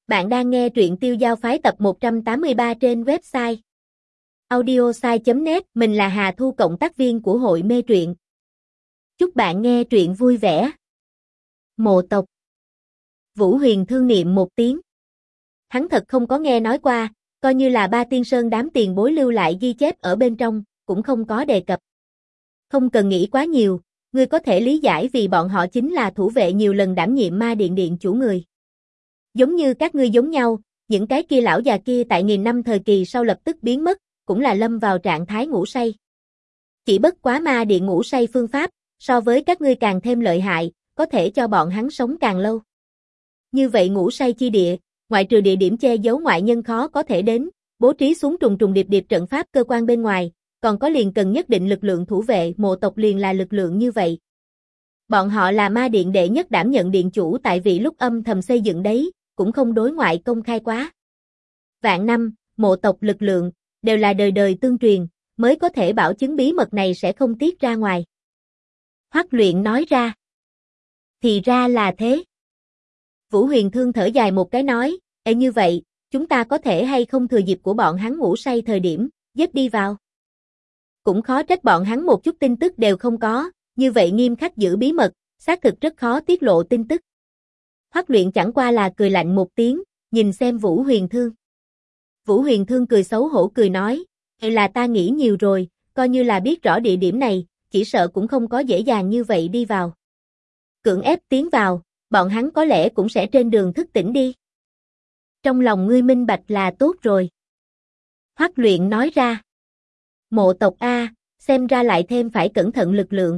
Bạn đang nghe truyện Tiêu Giao Phái tập 183 trên website audiosai.net. Mình là Hà Thu, cộng tác viên của hội mê truyện. Chúc bạn nghe truyện vui vẻ. Mộ tộc. Vũ Huyền thương niệm một tiếng. Hắn thật không có nghe nói qua, coi như là Ba Tiên Sơn đám tiền bối lưu lại ghi chép ở bên trong, cũng không có đề cập. Không cần nghĩ quá nhiều, ngươi có thể lý giải vì bọn họ chính là thủ vệ nhiều lần đảm nhiệm ma điện điện chủ người. Giống như các ngươi giống nhau, những cái kia lão già kia tại nghìn năm thời kỳ sau lập tức biến mất, cũng là lâm vào trạng thái ngủ say. Chỉ bất quá ma điện ngủ say phương pháp, so với các ngươi càng thêm lợi hại, có thể cho bọn hắn sống càng lâu. Như vậy ngủ say chi địa, ngoại trừ địa điểm che giấu ngoại nhân khó có thể đến, bố trí xuống trùng trùng điệp điệp trận pháp cơ quan bên ngoài, còn có liền cần nhất định lực lượng thủ vệ, mộ tộc liền là lực lượng như vậy. Bọn họ là ma điện đệ nhất đảm nhận điện chủ tại vị lúc âm thầm xây dựng đấy, cũng không đối ngoại công khai quá. Vạn năm, mộ tộc lực lượng, đều là đời đời tương truyền, mới có thể bảo chứng bí mật này sẽ không tiết ra ngoài. Hoắc Luyện nói ra. Thì ra là thế. Vũ Huyền thương thở dài một cái nói, như vậy, chúng ta có thể hay không thừa dịp của bọn hắn ngủ say thời điểm, giết đi vào. Cũng khó trách bọn hắn một chút tin tức đều không có, như vậy nghiêm khắc giữ bí mật, xác thực rất khó tiết lộ tin tức. Hoắc Luyện chẳng qua là cười lạnh một tiếng, nhìn xem Vũ Huyền thương. Vũ Huyền thương cười xấu hổ cười nói, là ta nghĩ nhiều rồi, coi như là biết rõ địa điểm này, chỉ sợ cũng không có dễ dàng như vậy đi vào. Cưỡng ép tiến vào, bọn hắn có lẽ cũng sẽ trên đường thức tỉnh đi. Trong lòng ngươi minh bạch là tốt rồi. Hoắc Luyện nói ra. Mộ tộc A, xem ra lại thêm phải cẩn thận lực lượng.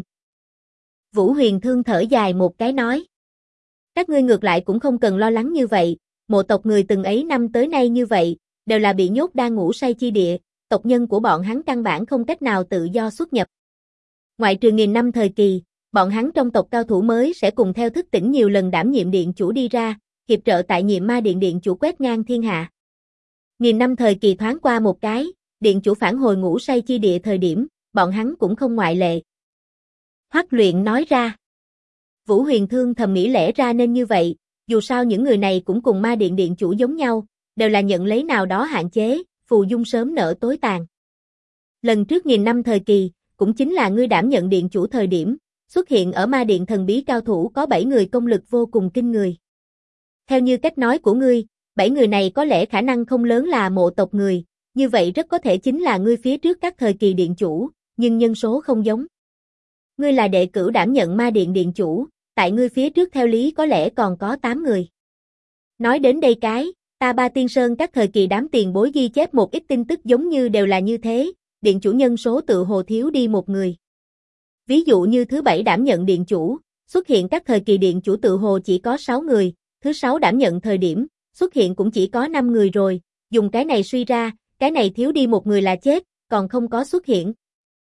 Vũ Huyền thương thở dài một cái nói. Các ngươi ngược lại cũng không cần lo lắng như vậy, mộ tộc người từng ấy năm tới nay như vậy, đều là bị nhốt đang ngủ say chi địa, tộc nhân của bọn hắn căn bản không cách nào tự do xuất nhập. Ngoại trừ nghìn năm thời kỳ, bọn hắn trong tộc cao thủ mới sẽ cùng theo thức tỉnh nhiều lần đảm nhiệm điện chủ đi ra, hiệp trợ tại nhiệm ma điện điện chủ quét ngang thiên hạ. Nghìn năm thời kỳ thoáng qua một cái, điện chủ phản hồi ngủ say chi địa thời điểm, bọn hắn cũng không ngoại lệ. Hoắc Luyện nói ra. Vũ Huyền thương thầm nghĩ lẽ ra nên như vậy, dù sao những người này cũng cùng ma điện điện chủ giống nhau, đều là nhận lấy nào đó hạn chế, phù dung sớm nở tối tàn. Lần trước nghìn năm thời kỳ, cũng chính là ngươi đảm nhận điện chủ thời điểm, xuất hiện ở ma điện thần bí cao thủ có 7 người công lực vô cùng kinh người. Theo như cách nói của ngươi, 7 người này có lẽ khả năng không lớn là mộ tộc người, như vậy rất có thể chính là ngươi phía trước các thời kỳ điện chủ, nhưng nhân số không giống. Ngươi là đệ cửu đảm nhận ma điện điện chủ, tại ngươi phía trước theo lý có lẽ còn có 8 người. Nói đến đây cái, ta Ba Tiên Sơn các thời kỳ đám tiền bối ghi chép một ít tin tức giống như đều là như thế, điện chủ nhân số tự hồ thiếu đi một người. Ví dụ như thứ 7 đảm nhận điện chủ, xuất hiện các thời kỳ điện chủ tự hồ chỉ có 6 người, thứ 6 đảm nhận thời điểm, xuất hiện cũng chỉ có 5 người rồi, dùng cái này suy ra, cái này thiếu đi một người là chết, còn không có xuất hiện.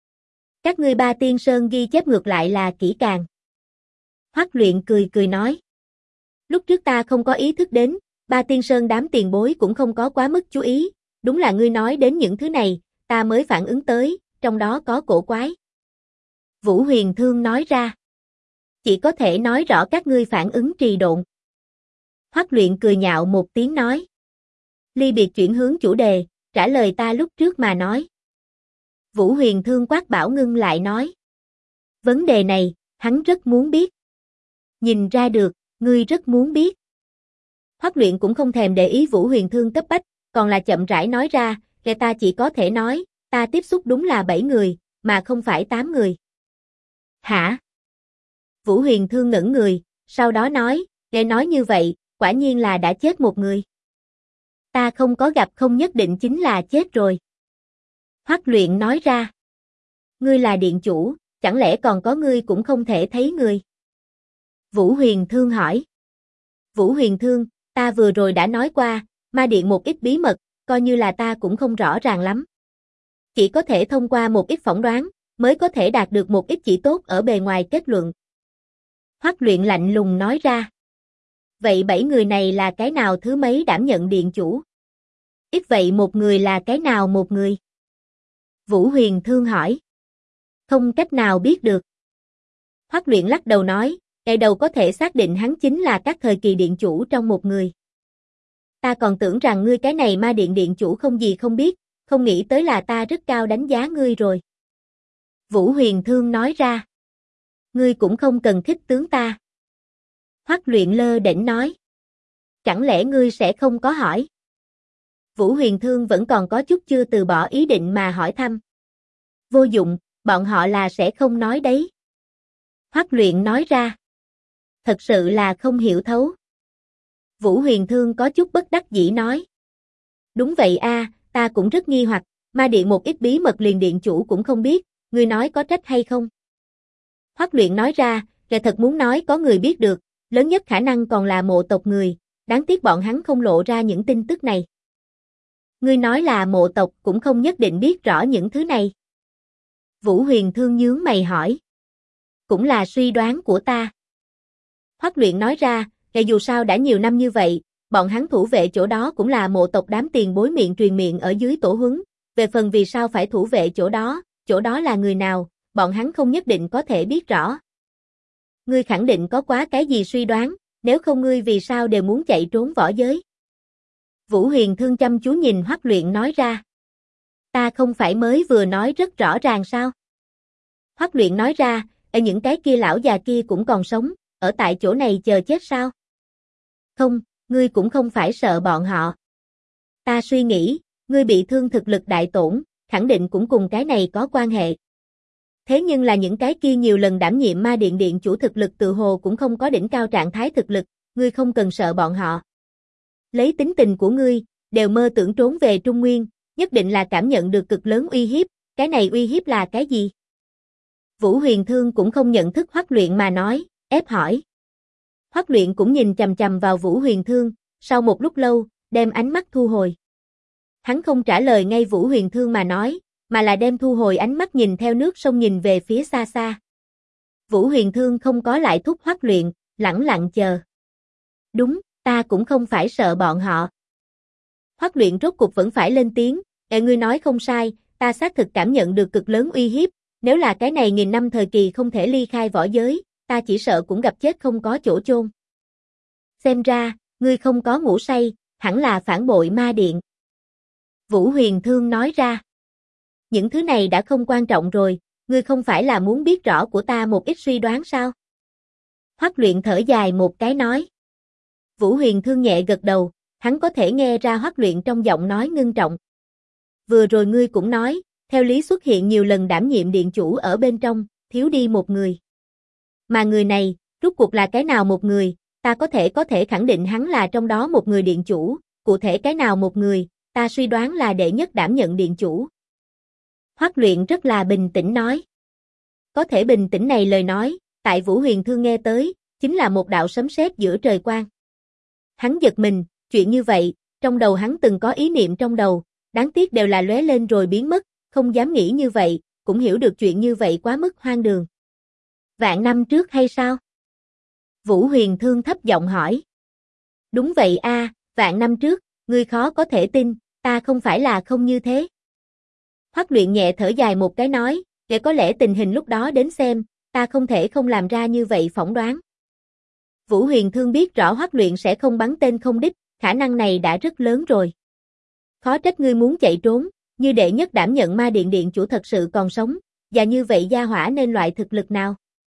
Các ngươi Ba Tiên Sơn ghi chép ngược lại là kỹ càng. Hoắc Luyện cười cười nói. Lúc trước ta không có ý thức đến, Ba Tiên Sơn đám tiền bối cũng không có quá mức chú ý, đúng là ngươi nói đến những thứ này, ta mới phản ứng tới, trong đó có cổ quái. Vũ Huyền thương nói ra. Chỉ có thể nói rõ các ngươi phản ứng trì độn. Hoắc Luyện cười nhạo một tiếng nói. Ly biệt chuyển hướng chủ đề, trả lời ta lúc trước mà nói. Vũ Huyền thương quát bảo ngưng lại nói. Vấn đề này, hắn rất muốn biết. Nhìn ra được, ngươi rất muốn biết. Hoắc Luyện cũng không thèm để ý Vũ Huyền thương cấp bách, còn là chậm rãi nói ra, kẻ ta chỉ có thể nói, ta tiếp xúc đúng là 7 người, mà không phải 8 người. Hả? Vũ Huyền thương ngẩn người, sau đó nói, nghe nói như vậy, quả nhiên là đã chết một người. Ta không có gặp không nhất định chính là chết rồi. Hoắc Luyện nói ra. Ngươi là điện chủ, chẳng lẽ còn có ngươi cũng không thể thấy người? Vũ Huyền thương hỏi. Vũ Huyền thương, ta vừa rồi đã nói qua, ma điện một ít bí mật, coi như là ta cũng không rõ ràng lắm. Chỉ có thể thông qua một ít phỏng đoán, mới có thể đạt được một ít chỉ tốt ở bề ngoài kết luận. Hoắc Luyện lạnh lùng nói ra. Vậy 7 người này là cái nào thứ mấy đảm nhận điện chủ? Ít vậy một người là cái nào một người? Vũ Huyền thương hỏi. Không cách nào biết được. Hoắc Luyện lắc đầu nói, ngày đầu có thể xác định hắn chính là các thời kỳ điện chủ trong một người. ta còn tưởng rằng ngươi cái này ma điện điện chủ không gì không biết, không nghĩ tới là ta rất cao đánh giá ngươi rồi. Vũ Huyền Thương nói ra. Ngươi cũng không cần khích tướng ta. Hoắc Luyện lơ đễnh nói. Chẳng lẽ ngươi sẽ không có hỏi? Vũ Huyền Thương vẫn còn có chút chưa từ bỏ ý định mà hỏi thăm. Vô dụng, bọn họ là sẽ không nói đấy. Hoắc Luyện nói ra. Thật sự là không hiểu thấu. Vũ Huyền Thương có chút bất đắc dĩ nói. Đúng vậy a, ta cũng rất nghi hoặc, ma điện một ít bí mật liền điện chủ cũng không biết, ngươi nói có trách hay không? Hoắc Luyện nói ra, là thật muốn nói có người biết được, lớn nhất khả năng còn là mộ tộc người, đáng tiếc bọn hắn không lộ ra những tin tức này. Ngươi nói là mộ tộc cũng không nhất định biết rõ những thứ này. Vũ Huyền Thương nhướng mày hỏi. Cũng là suy đoán của ta. Hoắc Luyện nói ra, là dù sao đã nhiều năm như vậy, bọn hắn thủ vệ chỗ đó cũng là mộ tộc đám tiền bối miệng truyền miệng ở dưới tổ huấn, về phần vì sao phải thủ vệ chỗ đó là người nào, bọn hắn không nhất định có thể biết rõ. Ngươi khẳng định có quá cái gì suy đoán, nếu không ngươi vì sao đều muốn chạy trốn võ giới? Vũ Huyền Thương chăm chú nhìn Hoắc Luyện nói ra. Ta không phải mới vừa nói rất rõ ràng sao? Hoắc Luyện nói ra, những cái kia lão già kia cũng còn sống, ở tại chỗ này chờ chết sao? Không, ngươi cũng không phải sợ bọn họ. Ta suy nghĩ, ngươi bị thương thực lực đại tổn, khẳng định cũng cùng cái này có quan hệ. Thế nhưng là những cái kia nhiều lần đảm nhiệm ma điện điện chủ thực lực tự hồ cũng không có đỉnh cao trạng thái thực lực, ngươi không cần sợ bọn họ. Lấy tính tình của ngươi, đều mơ tưởng trốn về Trung Nguyên, nhất định là cảm nhận được cực lớn uy hiếp, cái này uy hiếp là cái gì? Vũ Huyền Thương cũng không nhận thức Hoắc Luyện mà nói, ép hỏi. Hoắc Luyện cũng nhìn chằm chằm vào Vũ Huyền Thương, sau một lúc lâu, đem ánh mắt thu hồi. Hắn không trả lời ngay Vũ Huyền Thương mà nói, mà là đem thu hồi ánh mắt nhìn theo nước sông nhìn về phía xa xa. Vũ Huyền Thương không có lại thúc Hoắc Luyện, lẳng lặng chờ. Đúng, ta cũng không phải sợ bọn họ. Hoắc Luyện rốt cục vẫn phải lên tiếng, ngươi nói không sai, ta xác thực cảm nhận được cực lớn uy hiếp, nếu là cái này nghìn năm thời kỳ không thể ly khai võ giới, ta chỉ sợ cũng gặp chết không có chỗ chôn. Xem ra, ngươi không có ngủ say, hẳn là phản bội ma điện. Vũ Huyền Thương nói ra. Những thứ này đã không quan trọng rồi, ngươi không phải là muốn biết rõ của ta một ít suy đoán sao? Hoắc Luyện thở dài một cái nói. Vũ Huyền Thương nhẹ gật đầu, hắn có thể nghe ra Hoắc Luyện trong giọng nói ngưng trọng. Vừa rồi ngươi cũng nói, theo lý xuất hiện nhiều lần đảm nhiệm điện chủ ở bên trong, thiếu đi một người. Mà người này, rốt cuộc là cái nào một người, ta có thể khẳng định hắn là trong đó một người điện chủ, cụ thể cái nào một người, ta suy đoán là đệ nhất đảm nhận điện chủ. Hoắc Luyện rất là bình tĩnh nói. Có thể bình tĩnh này lời nói, tại Vũ Huyền Thương nghe tới, chính là một đạo sấm sét giữa trời quang. Hắn giật mình, chuyện như vậy, trong đầu hắn từng có ý niệm trong đầu, đáng tiếc đều là lóe lên rồi biến mất, không dám nghĩ như vậy, cũng hiểu được chuyện như vậy quá mức hoang đường. Vạn năm trước hay sao? Vũ Huyền Thương thấp giọng hỏi. Đúng vậy a, vạn năm trước, ngươi khó có thể tin, ta không phải là không như thế. Hoắc Luyện nhẹ thở dài một cái nói, để có lẽ tình hình lúc đó đến xem, ta không thể không làm ra như vậy phỏng đoán. Vũ Huyền Thương biết rõ Hoắc Luyện sẽ không bắn tên không đích, khả năng này đã rất lớn rồi. Khó trách ngươi muốn chạy trốn, như đệ nhất đảm nhận ma điện điện chủ thật sự còn sống, và như vậy gia hỏa nên loại thực lực nào?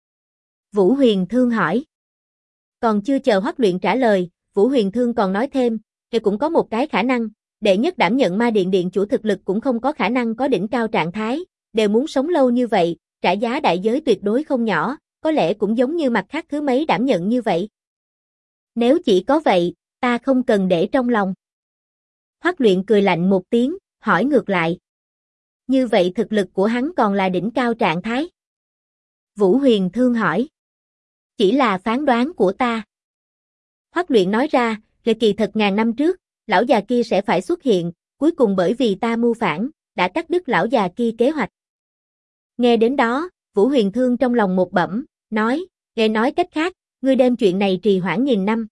Vũ Huyền Thương hỏi. Còn chưa chờ Hoắc Luyện trả lời, Vũ Huyền Thương còn nói thêm, thì cũng có một cái khả năng, đệ nhất đảm nhận ma điện điện chủ thực lực cũng không có khả năng có đỉnh cao trạng thái, đều muốn sống lâu như vậy, trả giá đại giới tuyệt đối không nhỏ, có lẽ cũng giống như mặt khác thứ mấy đảm nhận như vậy. Nếu chỉ có vậy, ta không cần để trong lòng. Hoắc Luyện cười lạnh một tiếng, hỏi ngược lại. Như vậy thực lực của hắn còn là đỉnh cao trạng thái? Vũ Huyền Thương hỏi. Chỉ là phán đoán của ta. Hoắc Luyện nói ra, kỳ thật ngàn năm trước, lão già kia sẽ phải xuất hiện, cuối cùng bởi vì ta mưu phản, đã cắt đứt lão già kia kế hoạch. Nghe đến đó, Vũ Huyền Thương trong lòng một bẩm, nói, nghe nói cách khác, ngươi đem chuyện này trì hoãn nghìn năm.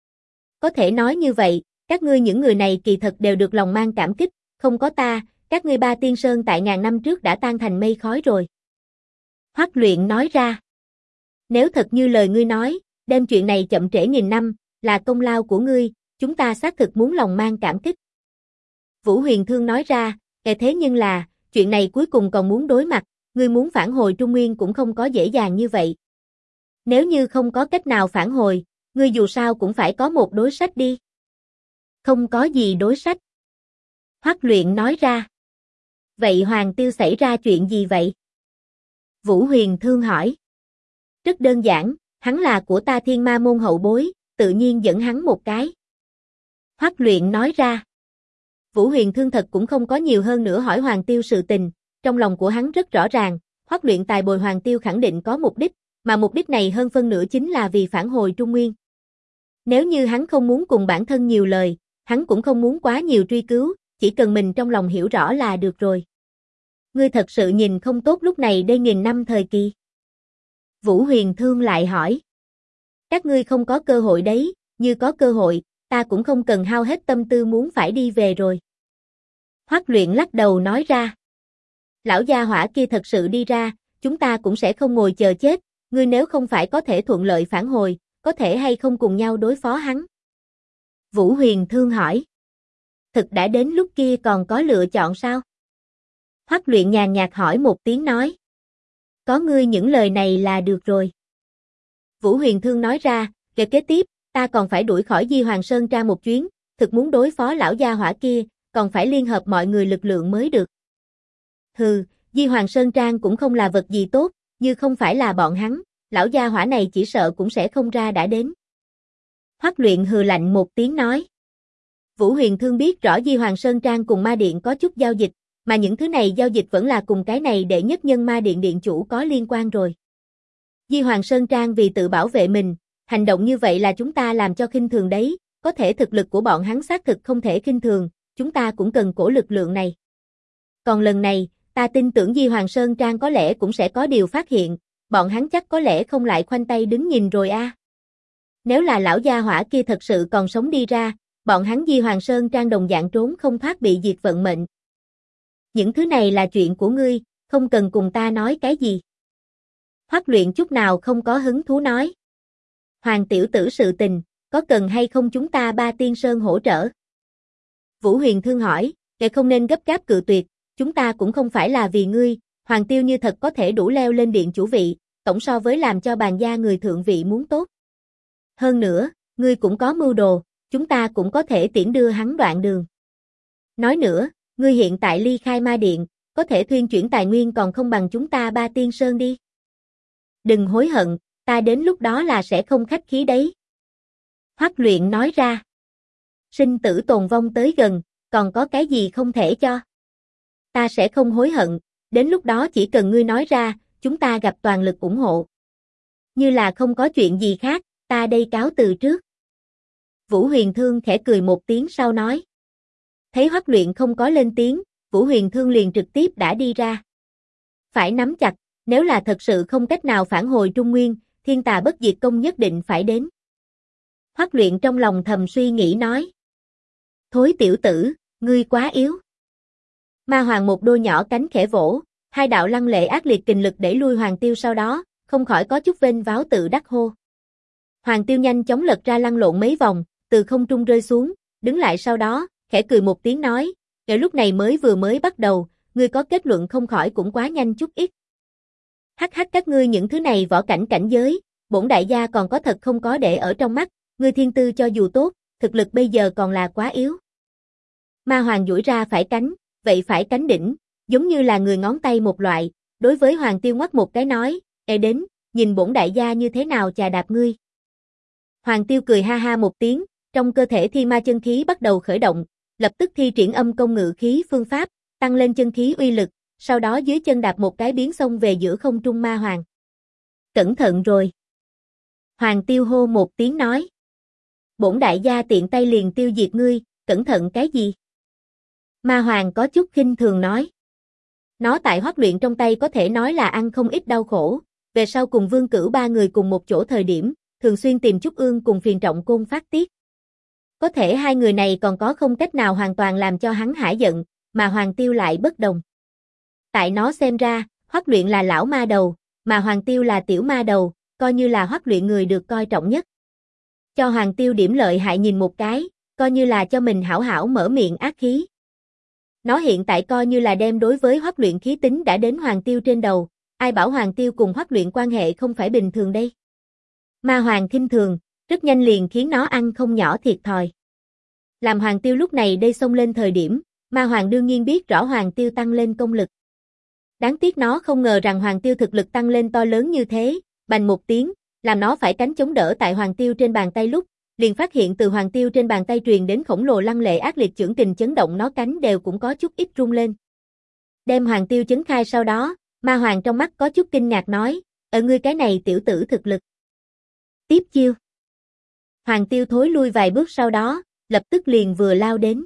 Có thể nói như vậy, các ngươi những người này kỳ thật đều được lòng mang cảm kích, không có ta, các ngươi ba tiên sơn tại ngàn năm trước đã tan thành mây khói rồi. Hoắc Luyện nói ra, nếu thật như lời ngươi nói, đem chuyện này chậm trễ nghìn năm, là công lao của ngươi, chúng ta xác thực muốn lòng mang cảm kích. Vũ Huyền Thương nói ra, thế nhưng là, chuyện này cuối cùng còn muốn đối mặt, ngươi muốn phản hồi Trung Nguyên cũng không có dễ dàng như vậy. Nếu như không có cách nào phản hồi, ngươi dù sao cũng phải có một đối sách đi. Không có gì đối sách. Hoắc Luyện nói ra. Vậy Hoàng Tiêu xảy ra chuyện gì vậy? Vũ Huyền Thương hỏi. Rất đơn giản, hắn là của ta Thiên Ma môn hậu bối, tự nhiên dẫn hắn một cái. Hoắc Luyện nói ra. Vũ Huyền Thương thật cũng không có nhiều hơn nữa hỏi Hoàng Tiêu sự tình, trong lòng của hắn rất rõ ràng, Hoắc Luyện tài bồi Hoàng Tiêu khẳng định có mục đích, mà mục đích này hơn phân nửa chính là vì phản hồi Trung Nguyên. Nếu như hắn không muốn cùng bản thân nhiều lời, hắn cũng không muốn quá nhiều truy cứu, chỉ cần mình trong lòng hiểu rõ là được rồi. Ngươi thật sự nhìn không tốt lúc này đây nghìn năm thời kỳ. Vũ Huyền Thương lại hỏi. Các ngươi không có cơ hội đấy, như có cơ hội, ta cũng không cần hao hết tâm tư muốn phải đi về rồi. Hoắc Luyện lắc đầu nói ra. Lão gia hỏa kia thật sự đi ra, chúng ta cũng sẽ không ngồi chờ chết, ngươi nếu không phải có thể thuận lợi phản hồi, có thể hay không cùng nhau đối phó hắn? Vũ Huyền Thương hỏi. Thực đã đến lúc kia còn có lựa chọn sao? Hoắc Luyện nhàn nhạt hỏi một tiếng nói. Có ngươi những lời này là được rồi. Vũ Huyền Thương nói ra, kế tiếp, ta còn phải đuổi khỏi Di Hoàng Sơn Trang một chuyến, thực muốn đối phó lão gia hỏa kia, còn phải liên hợp mọi người lực lượng mới được. Hừ, Di Hoàng Sơn Trang cũng không là vật gì tốt, như không phải là bọn hắn, lão gia hỏa này chỉ sợ cũng sẽ không ra đã đến. Hoắc Luyện hừ lạnh một tiếng nói. Vũ Huyền Thương biết rõ Di Hoàng Sơn Trang cùng Ma Điện có chút giao dịch, mà những thứ này giao dịch vẫn là cùng cái này đệ nhất nhân Ma Điện điện chủ có liên quan rồi. Di Hoàng Sơn Trang vì tự bảo vệ mình, hành động như vậy là chúng ta làm cho khinh thường đấy, có thể thực lực của bọn hắn xác thực không thể khinh thường, chúng ta cũng cần cổ lực lượng này. Còn lần này, ta tin tưởng Di Hoàng Sơn Trang có lẽ cũng sẽ có điều phát hiện, bọn hắn chắc có lẽ không lại khoanh tay đứng nhìn rồi a. Nếu là lão gia hỏa kia thật sự còn sống đi ra, bọn hắn Di Hoàng Sơn Trang đồng dạng trốn không thoát bị diệt vận mệnh. Những thứ này là chuyện của ngươi, không cần cùng ta nói cái gì. Hoắc Luyện chút nào không có hứng thú nói. Hoàng tiểu tử sự tình, có cần hay không chúng ta Ba Tiên Sơn hỗ trợ? Vũ Huyền Thương hỏi, không nên gấp gáp cự tuyệt, chúng ta cũng không phải là vì ngươi, Hoàng Tiêu như thật có thể đủ leo lên điện chủ vị, tổng so với làm cho bàn gia người thượng vị muốn tốt. Hơn nữa, ngươi cũng có mưu đồ, chúng ta cũng có thể tiễn đưa hắn đoạn đường. Nói nữa, ngươi hiện tại ly khai Ma Điện, có thể thuyên chuyển tài nguyên còn không bằng chúng ta Ba Tiên Sơn đi. Đừng hối hận, ta đến lúc đó là sẽ không khách khí đấy. Hoắc Luyện nói ra. Sinh tử tồn vong tới gần, còn có cái gì không thể cho? Ta sẽ không hối hận, đến lúc đó chỉ cần ngươi nói ra, chúng ta gặp toàn lực ủng hộ. Như là không có chuyện gì khác, ta đây cáo từ trước. Vũ Huyền Thương khẽ cười một tiếng sau nói. Thấy Hoắc Luyện không có lên tiếng, Vũ Huyền Thương liền trực tiếp đã đi ra. Phải nắm chặt, nếu là thật sự không cách nào phản hồi Trung Nguyên, Thiên Tà Bất Diệt Công nhất định phải đến. Hoắc Luyện trong lòng thầm suy nghĩ nói. Thối tiểu tử, ngươi quá yếu. Ma Hoàng một đôi nhỏ cánh khẽ vỗ, hai đạo lăng lệ ác liệt kình lực đẩy lui Hoàng Tiêu sau đó, không khỏi có chút vênh váo tự đắc hô. Hoàng Tiêu nhanh chóng lật ra lăn lộn mấy vòng, từ không trung rơi xuống, đứng lại sau đó, khẽ cười một tiếng nói, "Kể lúc này vừa mới bắt đầu, ngươi có kết luận không khỏi cũng quá nhanh chút ít. Hắc hắc các ngươi những thứ này võ cảnh cảnh giới, bổn đại gia còn có thật không có để ở trong mắt, ngươi thiên tư cho dù tốt, thực lực bây giờ còn là quá yếu." Ma Hoàng duỗi ra phải cánh, vậy phải cánh đỉnh, giống như là người ngón tay một loại, đối với Hoàng Tiêu ngoắc một cái nói, đến, nhìn bổn đại gia như thế nào chà đạp ngươi." Hoàng Tiêu cười ha ha một tiếng, trong cơ thể thi ma chân khí bắt đầu khởi động, lập tức thi triển âm công ngự khí phương pháp, tăng lên chân khí uy lực, sau đó dưới chân đạp một cái biến xông về giữa không trung Ma Hoàng. Cẩn thận rồi. Hoàng Tiêu hô một tiếng nói. Bổn đại gia tiện tay liền tiêu diệt ngươi, cẩn thận cái gì? Ma Hoàng có chút khinh thường nói. Nó tại Hoắc Luyện trong tay có thể nói là ăn không ít đau khổ, về sau cùng Vương Cửu ba người cùng một chỗ thời điểm, thường xuyên tìm Trúc Ương cùng Phiền Trọng Côn phát tiết. Có thể hai người này còn có không cách nào hoàn toàn làm cho hắn hả giận, mà Hoàng Tiêu lại bất đồng. Tại nó xem ra, Hoắc Luyện là lão ma đầu, mà Hoàng Tiêu là tiểu ma đầu, coi như là Hoắc Luyện người được coi trọng nhất. Cho Hoàng Tiêu điểm lợi hại nhìn một cái, coi như là cho mình hảo hảo mở miệng ác khí. Nó hiện tại coi như là đem đối với Hoắc Luyện khí tính đã đến Hoàng Tiêu trên đầu, ai bảo Hoàng Tiêu cùng Hoắc Luyện quan hệ không phải bình thường đây. Ma Hoàng khinh thường, rất nhanh liền khiến nó ăn không nhỏ thiệt thòi. Làm Hoàng Tiêu lúc này đây xông lên thời điểm, Ma Hoàng đương nhiên biết rõ Hoàng Tiêu tăng lên công lực. Đáng tiếc nó không ngờ rằng Hoàng Tiêu thực lực tăng lên to lớn như thế, bành một tiếng, làm nó phải cánh chống đỡ tại Hoàng Tiêu trên bàn tay lúc, liền phát hiện từ Hoàng Tiêu trên bàn tay truyền đến khổng lồ lăng lệ ác liệt chưởng kình chấn động nó cánh đều cũng có chút ít rung lên. Đem Hoàng Tiêu chấn khai sau đó, Ma Hoàng trong mắt có chút kinh ngạc nói, ngươi cái này tiểu tử thực lực. Tiếp chiêu. Hoàng Tiêu thối lui vài bước sau đó, lập tức liền vừa lao đến.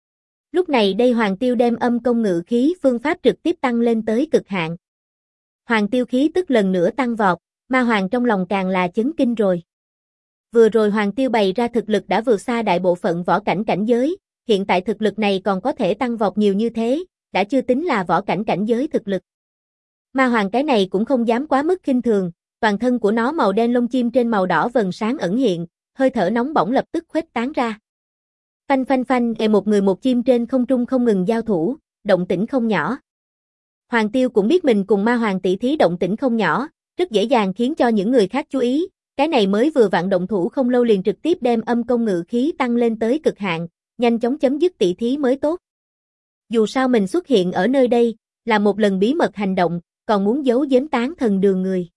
Lúc này đây Hoàng Tiêu đem âm công ngự khí phương pháp trực tiếp tăng lên tới cực hạn. Hoàng Tiêu khí tức lần nữa tăng vọt, Ma Hoàng trong lòng càng là chấn kinh rồi. Vừa rồi Hoàng Tiêu bày ra thực lực đã vượt xa đại bộ phận võ cảnh cảnh giới, hiện tại thực lực này còn có thể tăng vọt nhiều như thế, đã chưa tính là võ cảnh cảnh giới thực lực. Ma Hoàng cái này cũng không dám quá mức khinh thường, toàn thân của nó màu đen lông chim trên màu đỏ vầng sáng ẩn hiện, hơi thở nóng bỏng lập tức khuếch tán ra. Phanh phanh phanh, một người một chim trên không trung không ngừng giao thủ, động tĩnh không nhỏ. Hoàng Tiêu cũng biết mình cùng Ma Hoàng tỷ thí động tĩnh không nhỏ, rất dễ dàng khiến cho những người khác chú ý, cái này mới vừa vặn động thủ không lâu liền trực tiếp đem âm công ngự khí tăng lên tới cực hạn, nhanh chóng chấm dứt tỷ thí mới tốt. Dù sao mình xuất hiện ở nơi đây, là một lần bí mật hành động, còn muốn giấu giếm tán thần đường người.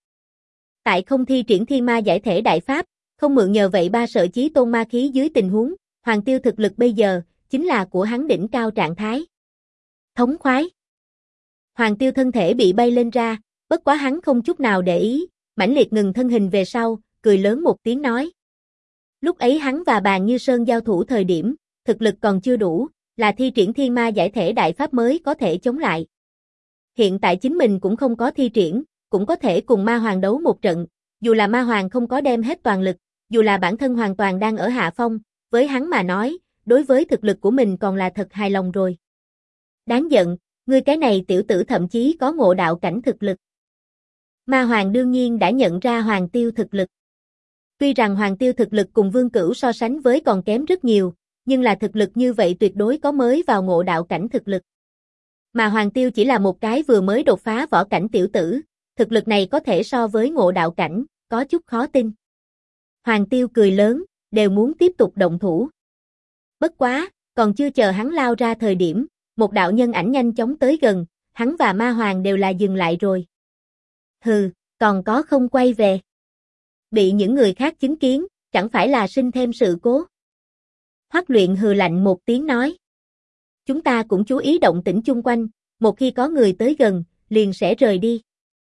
Tại không thi triển thiên ma giải thể đại pháp, không mượn nhờ vậy ba sợi chí tôn ma khí dưới tình huống, Hoàng Tiêu thực lực bây giờ, chính là của hắn đỉnh cao trạng thái. Thống khoái. Hoàng Tiêu thân thể bị bay lên ra, bất quá hắn không chút nào để ý, mãnh liệt ngừng thân hình về sau, cười lớn một tiếng nói. Lúc ấy hắn và Bàn Như Sơn giao thủ thời điểm, thực lực còn chưa đủ, là thi triển thiên ma giải thể đại pháp mới có thể chống lại. Hiện tại chính mình cũng không có thi triển, cũng có thể cùng Ma Hoàng đấu một trận, dù là Ma Hoàng không có đem hết toàn lực, dù là bản thân hoàn toàn đang ở hạ phong, với hắn mà nói, đối với thực lực của mình còn là thật hài lòng rồi. Đáng giận, ngươi cái này tiểu tử thậm chí có ngộ đạo cảnh thực lực. Ma Hoàng đương nhiên đã nhận ra Hoàng Tiêu thực lực. Tuy rằng Hoàng Tiêu thực lực cùng Vương Cửu so sánh với còn kém rất nhiều, nhưng là thực lực như vậy tuyệt đối có mới vào ngộ đạo cảnh thực lực. Mà Hoàng Tiêu chỉ là một cái vừa mới đột phá võ cảnh tiểu tử, thực lực này có thể so với ngộ đạo cảnh, có chút khó tin. Hoàng Tiêu cười lớn, đều muốn tiếp tục động thủ. Bất quá, còn chưa chờ hắn lao ra thời điểm, một đạo nhân ảnh nhanh chóng tới gần, hắn và Ma Hoàng đều là dừng lại rồi. Hừ, còn có không quay về. Bị những người khác chứng kiến, chẳng phải là sinh thêm sự cố. Hoắc Luyện hừ lạnh một tiếng nói. Chúng ta cũng chú ý động tĩnh chung quanh, một khi có người tới gần, liền sẽ rời đi.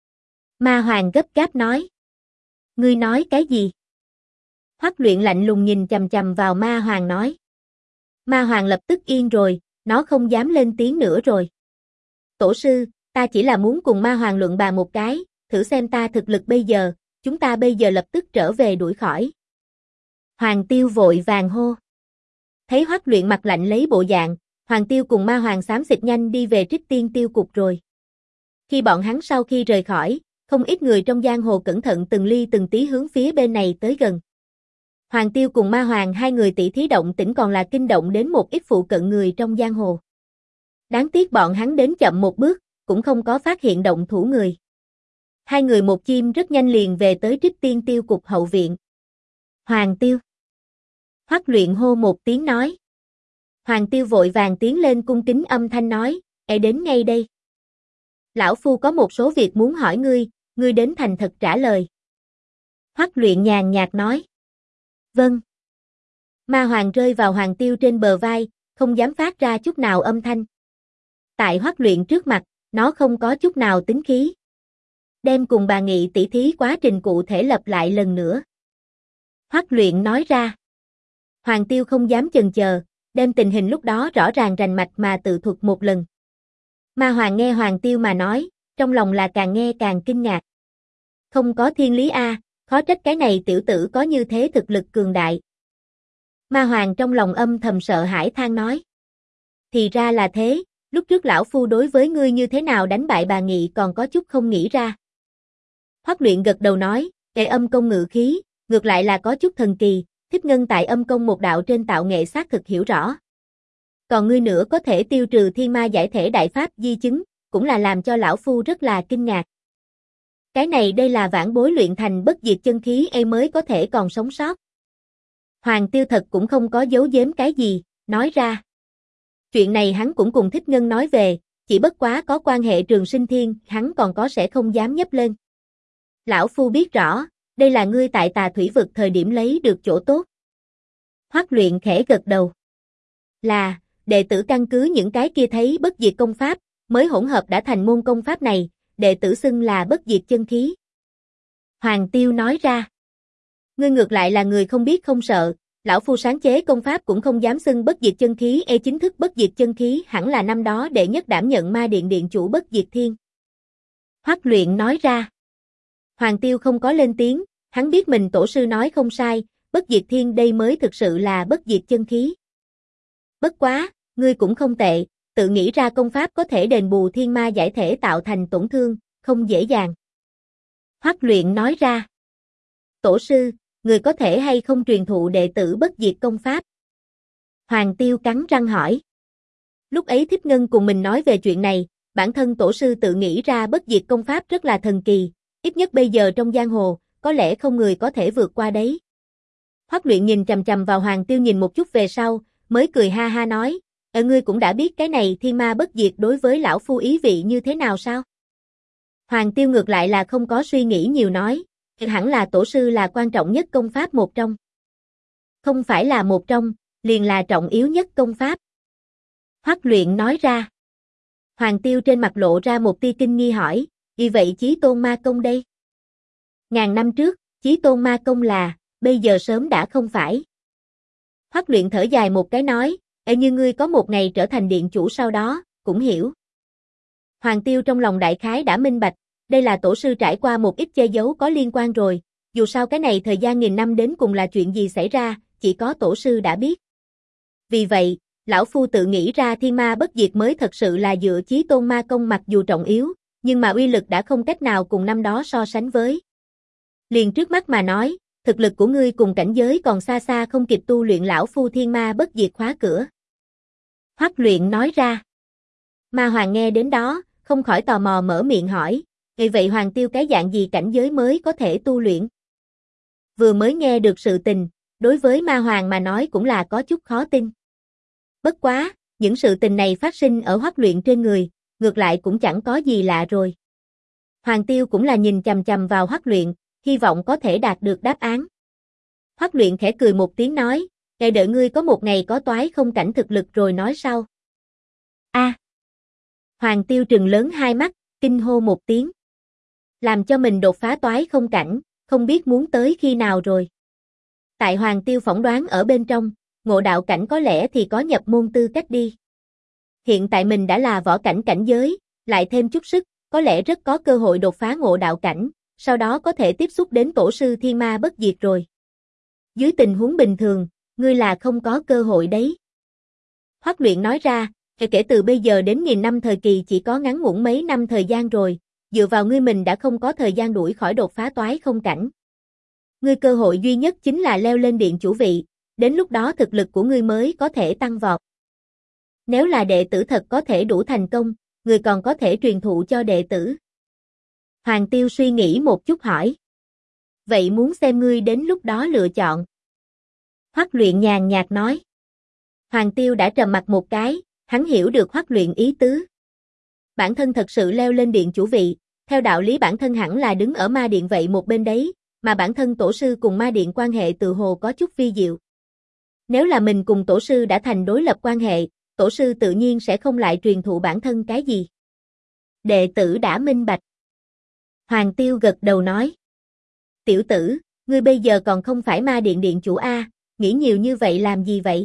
Ma Hoàng gấp gáp nói. Ngươi nói cái gì? Hoắc Luyện lạnh lùng nhìn chằm chằm vào Ma Hoàng nói. Ma Hoàng lập tức yên rồi, nó không dám lên tiếng nữa rồi. Tổ sư, ta chỉ là muốn cùng Ma Hoàng luận bàn một cái, thử xem ta thực lực bây giờ, chúng ta bây giờ lập tức trở về đuổi khỏi. Hoàng Tiêu vội vàng hô. Thấy Hoắc Luyện mặt lạnh lấy bộ dạng, Hoàng Tiêu cùng Ma Hoàng xám xịt nhanh đi về Trích Tiên Tiêu cục rồi. Khi bọn hắn sau khi rời khỏi, không ít người trong giang hồ cẩn thận từng ly từng tí hướng phía bên này tới gần. Hoàng Tiêu cùng Ma Hoàng hai người tỷ thí động tĩnh còn là kinh động đến một ít phụ cận người trong giang hồ. Đáng tiếc bọn hắn đến chậm một bước, cũng không có phát hiện động thủ người. Hai người một chim rất nhanh liền về tới Trích Tiên Tiêu cục hậu viện. Hoàng Tiêu. Hoắc Luyện hô một tiếng nói. Hoàng Tiêu vội vàng tiến lên cung kính âm thanh nói, đến ngay đây. Lão Phu có một số việc muốn hỏi ngươi đến thành thật trả lời. Hoắc Luyện nhàn nhạt nói. Vâng. Ma Hoàng rơi vào Hoàng Tiêu trên bờ vai, không dám phát ra chút nào âm thanh. Tại Hoắc Luyện trước mặt, nó không có chút nào tính khí. Đem cùng bà nghị tỷ thí quá trình cụ thể lặp lại lần nữa. Hoắc Luyện nói ra. Hoàng Tiêu không dám chần chờ, đem tình hình lúc đó rõ ràng rành mạch mà tự thuật một lần. Ma Hoàng nghe Hoàng Tiêu mà nói, trong lòng là càng nghe càng kinh ngạc. Không có thiên lý a, khó trách cái này tiểu tử có như thế thực lực cường đại. Ma Hoàng trong lòng âm thầm sợ hãi than nói. Thì ra là thế, lúc trước lão Phu đối với ngươi như thế nào đánh bại bà nghị còn có chút không nghĩ ra. Hoắc Luyện gật đầu nói, âm công ngự khí, ngược lại là có chút thần kỳ, Thích Ngân tại âm công một đạo trên tạo nghệ xác thực hiểu rõ. Còn ngươi nữa có thể tiêu trừ thiên ma giải thể đại pháp di chứng, cũng là làm cho lão phu rất là kinh ngạc. Cái này đây là vãn bối luyện thành bất diệt chân khí mới có thể còn sống sót. Hoàng Tiêu thật cũng không có giấu giếm cái gì, nói ra. Chuyện này hắn cũng cùng Thích Ngân nói về, chỉ bất quá có quan hệ Trường Sinh Thiên, hắn còn có sẽ không dám nhấp lên. Lão phu biết rõ, đây là ngươi tại Tà Thủy vực thời điểm lấy được chỗ tốt. Hoắc Luyện khẽ gật đầu. Là, đệ tử căn cứ những cái kia thấy bất diệt công pháp, mới hỗn hợp đã thành môn công pháp này, đệ tử xưng là bất diệt chân khí. Hoàng Tiêu nói ra. Ngươi ngược lại là người không biết không sợ, lão phu sáng chế công pháp cũng không dám xưng bất diệt chân khí chính thức bất diệt chân khí hẳn là năm đó đệ nhất đảm nhận ma điện điện chủ bất diệt thiên. Hoắc Luyện nói ra. Hoàng Tiêu không có lên tiếng, hắn biết mình tổ sư nói không sai, bất diệt thiên đây mới thực sự là bất diệt chân khí. Bất quá, ngươi cũng không tệ, tự nghĩ ra công pháp có thể đền bù thiên ma giải thể tạo thành tổn thương, không dễ dàng. Hoắc Luyện nói ra. Tổ sư, người có thể hay không truyền thụ đệ tử bất diệt công pháp? Hoàng Tiêu cắn răng hỏi. Lúc ấy Thích Ngân cùng mình nói về chuyện này, bản thân tổ sư tự nghĩ ra bất diệt công pháp rất là thần kỳ, ít nhất bây giờ trong giang hồ, có lẽ không người có thể vượt qua đấy. Hoắc Luyện nhìn chằm chằm vào Hoàng Tiêu nhìn một chút về sau, mới cười ha ha nói, ngươi cũng đã biết cái này thiên ma bất diệt đối với lão phu ý vị như thế nào sao? Hoàng Tiêu ngược lại là không có suy nghĩ nhiều nói, hẳn là tổ sư là quan trọng nhất công pháp một trong. Không phải là một trong, liền là trọng yếu nhất công pháp. Hoắc Luyện nói ra. Hoàng Tiêu trên mặt lộ ra một tia kinh nghi hỏi, vì vậy Chí Tôn Ma Công đây? Ngàn năm trước, Chí Tôn Ma Công là, bây giờ sớm đã không phải. Hoắc Luyện thở dài một cái nói, như ngươi có một ngày trở thành điện chủ sau đó, cũng hiểu. Hoàng Tiêu trong lòng đại khái đã minh bạch, đây là tổ sư trải qua một ít che giấu có liên quan rồi, dù sao cái này thời gian nghìn năm đến cùng là chuyện gì xảy ra, chỉ có tổ sư đã biết. Vì vậy, lão phu tự nghĩ ra thiên ma bất diệt mới thật sự là dựa Chí Tôn Ma Công mặc dù trọng yếu, nhưng mà uy lực đã không cách nào cùng năm đó so sánh với. Liền trước mắt mà nói, thực lực của ngươi cùng cảnh giới còn xa xa không kịp tu luyện lão phu thiên ma bất diệt khóa cửa. Hoắc Luyện nói ra. Ma Hoàng nghe đến đó, không khỏi tò mò mở miệng hỏi, vậy Hoàng Tiêu cái dạng gì cảnh giới mới có thể tu luyện? Vừa mới nghe được sự tình, đối với Ma Hoàng mà nói cũng là có chút khó tin. Bất quá, những sự tình này phát sinh ở Hoắc Luyện trên người, ngược lại cũng chẳng có gì lạ rồi. Hoàng Tiêu cũng là nhìn chằm chằm vào Hoắc Luyện, hy vọng có thể đạt được đáp án. Hoắc Luyện khẽ cười một tiếng nói, đợi ngươi có một ngày có toái không cảnh thực lực rồi nói sau. A. Hoàng Tiêu trừng lớn hai mắt, kinh hô một tiếng. Làm cho mình đột phá toái không cảnh, không biết muốn tới khi nào rồi. Tại Hoàng Tiêu phỏng đoán ở bên trong, ngộ đạo cảnh có lẽ thì có nhập môn tư cách đi. Hiện tại mình đã là võ cảnh cảnh giới, lại thêm chút sức, có lẽ rất có cơ hội đột phá ngộ đạo cảnh, sau đó có thể tiếp xúc đến tổ sư thiên ma bất diệt rồi. Dưới tình huống bình thường, ngươi là không có cơ hội đấy. Hoắc Luyện nói ra, kể từ bây giờ đến nghìn năm thời kỳ chỉ có ngắn ngủn mấy năm thời gian rồi, dựa vào ngươi mình đã không có thời gian đuổi khỏi đột phá toái không cảnh. Ngươi cơ hội duy nhất chính là leo lên điện chủ vị, đến lúc đó thực lực của ngươi mới có thể tăng vọt. Nếu là đệ tử thật có thể đủ thành công, ngươi còn có thể truyền thụ cho đệ tử. Hoàng Tiêu suy nghĩ một chút hỏi. Vậy muốn xem ngươi đến lúc đó lựa chọn. Hoắc Luyện nhàn nhạt nói. Hoàng Tiêu đã trầm mặt một cái, hắn hiểu được Hoắc Luyện ý tứ. Bản thân thật sự leo lên điện chủ vị, theo đạo lý bản thân hẳn là đứng ở ma điện vậy một bên đấy, mà bản thân tổ sư cùng ma điện quan hệ tự hồ có chút vi diệu. Nếu là mình cùng tổ sư đã thành đối lập quan hệ, tổ sư tự nhiên sẽ không lại truyền thụ bản thân cái gì. Đệ tử đã minh bạch. Hoàng Tiêu gật đầu nói. Tiểu tử, ngươi bây giờ còn không phải ma điện điện chủ A, nghĩ nhiều như vậy làm gì vậy?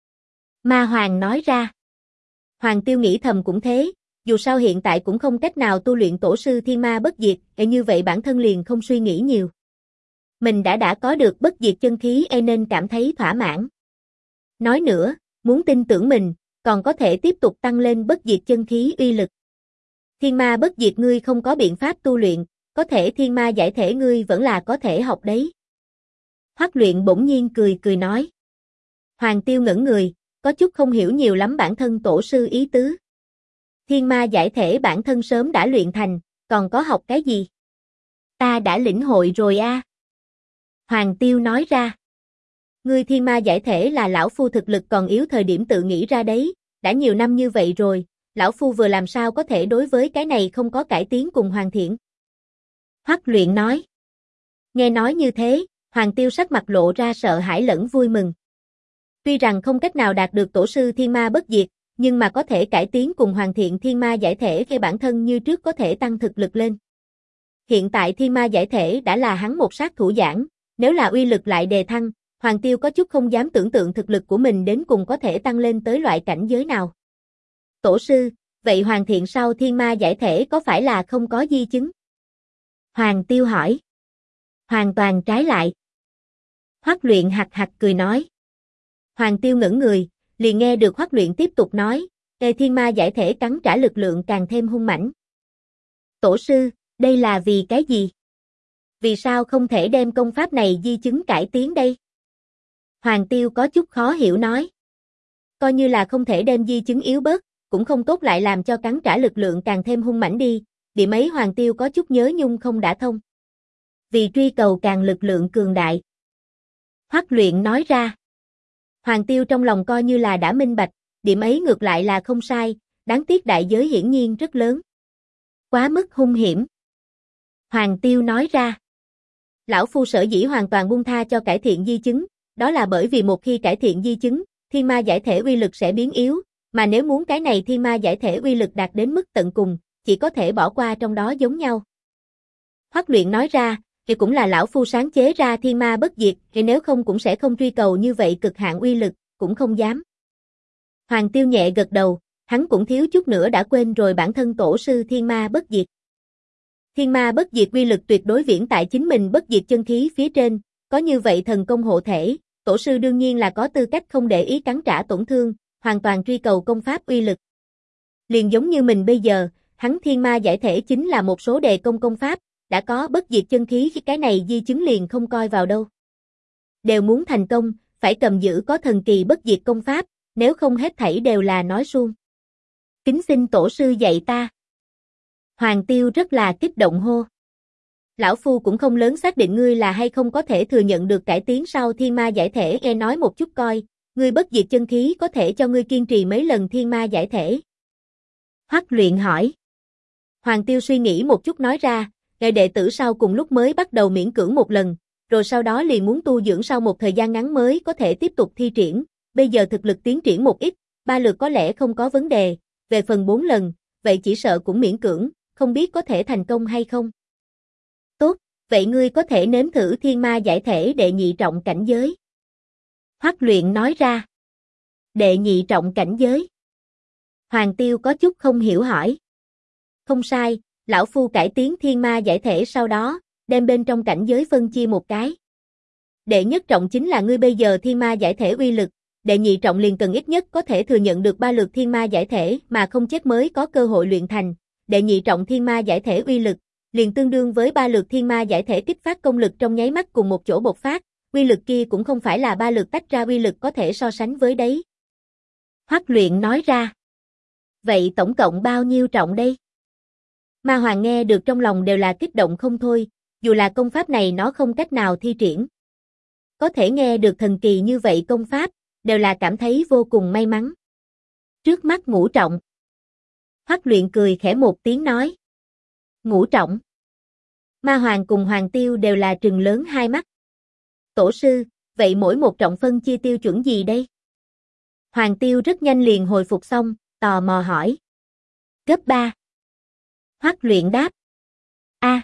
Ma Hoàng nói ra. Hoàng Tiêu nghĩ thầm cũng thế, dù sao hiện tại cũng không cách nào tu luyện tổ sư thiên ma bất diệt, như vậy bản thân liền không suy nghĩ nhiều. Mình đã có được bất diệt chân khí nên cảm thấy thỏa mãn. Nói nữa, muốn tin tưởng mình, còn có thể tiếp tục tăng lên bất diệt chân khí uy lực. Thiên ma bất diệt ngươi không có biện pháp tu luyện, có thể thiên ma giải thể ngươi vẫn là có thể học đấy. Hoắc Luyện bỗng nhiên cười cười nói. Hoàng Tiêu ngẩn người, có chút không hiểu nhiều lắm bản thân tổ sư ý tứ. Thiên ma giải thể bản thân sớm đã luyện thành, còn có học cái gì? Ta đã lĩnh hội rồi a. Hoàng Tiêu nói ra. Ngươi thiên ma giải thể là lão phu thực lực còn yếu thời điểm tự nghĩ ra đấy, đã nhiều năm như vậy rồi, lão phu vừa làm sao có thể đối với cái này không có cải tiến cùng hoàn thiện. Hoắc Luyện nói. Nghe nói như thế, Hoàng Tiêu sắc mặt lộ ra sợ hãi lẫn vui mừng. Tuy rằng không cách nào đạt được tổ sư thiên ma bất diệt, nhưng mà có thể cải tiến cùng hoàn thiện thiên ma giải thể khi bản thân như trước có thể tăng thực lực lên. Hiện tại thiên ma giải thể đã là hắn một sát thủ giảng, nếu là uy lực lại đề thăng, Hoàng Tiêu có chút không dám tưởng tượng thực lực của mình đến cùng có thể tăng lên tới loại cảnh giới nào. Tổ sư, vậy hoàn thiện sau thiên ma giải thể có phải là không có di chứng? Hoàng Tiêu hỏi. Hoàn toàn trái lại. Hoắc Luyện hặc hặc cười nói. Hoàng Tiêu ngẩn người, liền nghe được Hoắc Luyện tiếp tục nói, thiên ma giải thể cắn trả lực lượng càng thêm hung mãnh. Tổ sư, đây là vì cái gì? Vì sao không thể đem công pháp này di chứng cải tiến đây? Hoàng Tiêu có chút khó hiểu nói. Coi như là không thể đem di chứng yếu bớt, cũng không tốt lại làm cho cắn trả lực lượng càng thêm hung mãnh đi, điểm ấy Hoàng Tiêu có chút nhớ nhung không đã thông. Vì truy cầu càng lực lượng cường đại. Hoắc Luyện nói ra. Hoàng Tiêu trong lòng coi như là đã minh bạch, điểm ấy ngược lại là không sai, đáng tiếc đại giới hiển nhiên rất lớn. Quá mức hung hiểm. Hoàng Tiêu nói ra. Lão phu sở dĩ hoàn toàn buông tha cho cải thiện di chứng, đó là bởi vì một khi cải thiện di chứng, thiên ma giải thể uy lực sẽ biến yếu, mà nếu muốn cái này thiên ma giải thể uy lực đạt đến mức tận cùng, chỉ có thể bỏ qua trong đó giống nhau. Hoắc Luyện nói ra, thì cũng là lão phu sáng chế ra thiên ma bất diệt, thì nếu không cũng sẽ không truy cầu như vậy cực hạn uy lực, cũng không dám. Hoàng Tiêu nhẹ gật đầu, hắn cũng thiếu chút nữa đã quên rồi bản thân tổ sư thiên ma bất diệt. Thiên ma bất diệt uy lực tuyệt đối viễn tại chính mình bất diệt chân khí phía trên, có như vậy thần công hộ thể, tổ sư đương nhiên là có tư cách không để ý cắn trả tổn thương, hoàn toàn truy cầu công pháp uy lực. Liền giống như mình bây giờ, hắn thiên ma giải thể chính là một số đề công pháp, đã có bất diệt chân khí khi cái này di chứng liền không coi vào đâu. Đều muốn thành công, phải cầm giữ có thần kỳ bất diệt công pháp, nếu không hết thảy đều là nói suông. Kính xin tổ sư dạy ta. Hoàng Tiêu rất là kích động hô. Lão phu cũng không lớn xác định ngươi là hay không có thể thừa nhận được cải tiến sau thiên ma giải thể, nghe nói một chút coi, ngươi bất diệt chân khí có thể cho ngươi kiên trì mấy lần thiên ma giải thể. Hoắc Luyện hỏi. Hoàng Tiêu suy nghĩ một chút nói ra, ngày đệ tử sau cùng lúc mới bắt đầu miễn cưỡng một lần, rồi sau đó liền muốn tu dưỡng sau một thời gian ngắn mới có thể tiếp tục thi triển, bây giờ thực lực tiến triển một ít, 3 lượt có lẽ không có vấn đề, về phần 4 lần, vậy chỉ sợ cũng miễn cưỡng, không biết có thể thành công hay không. Tốt, vậy ngươi có thể nếm thử thiên ma giải thể đệ nhị trọng cảnh giới. Hoắc Luyện nói ra. Đệ nhị trọng cảnh giới. Hoàng Tiêu có chút không hiểu hỏi. Không sai, lão phu cải tiến thiên ma giải thể sau đó, đem bên trong cảnh giới phân chia một cái. Đệ nhất trọng chính là ngươi bây giờ thiên ma giải thể uy lực, đệ nhị trọng liền cần ít nhất có thể thừa nhận được 3 lượt thiên ma giải thể mà không chết mới có cơ hội luyện thành. Đệ nhị trọng thiên ma giải thể uy lực, liền tương đương với 3 lượt thiên ma giải thể kích phát công lực trong nháy mắt cùng một chỗ bộc phát, uy lực kia cũng không phải là 3 lượt tách ra uy lực có thể so sánh với đấy. Hoắc Luyện nói ra. Vậy tổng cộng bao nhiêu trọng đây? Ma Hoàng nghe được trong lòng đều là kích động không thôi, dù là công pháp này nó không cách nào thi triển. Có thể nghe được thần kỳ như vậy công pháp, đều là cảm thấy vô cùng may mắn. Trước mắt ngũ trọng. Hoắc Luyện cười khẽ một tiếng nói. Ngũ trọng. Ma Hoàng cùng Hoàng Tiêu đều là trừng lớn hai mắt. Tổ sư, vậy mỗi một trọng phân chia tiêu chuẩn gì đây? Hoàng Tiêu rất nhanh liền hồi phục xong, tò mò hỏi. Cấp 3. Hoắc Luyện đáp. A.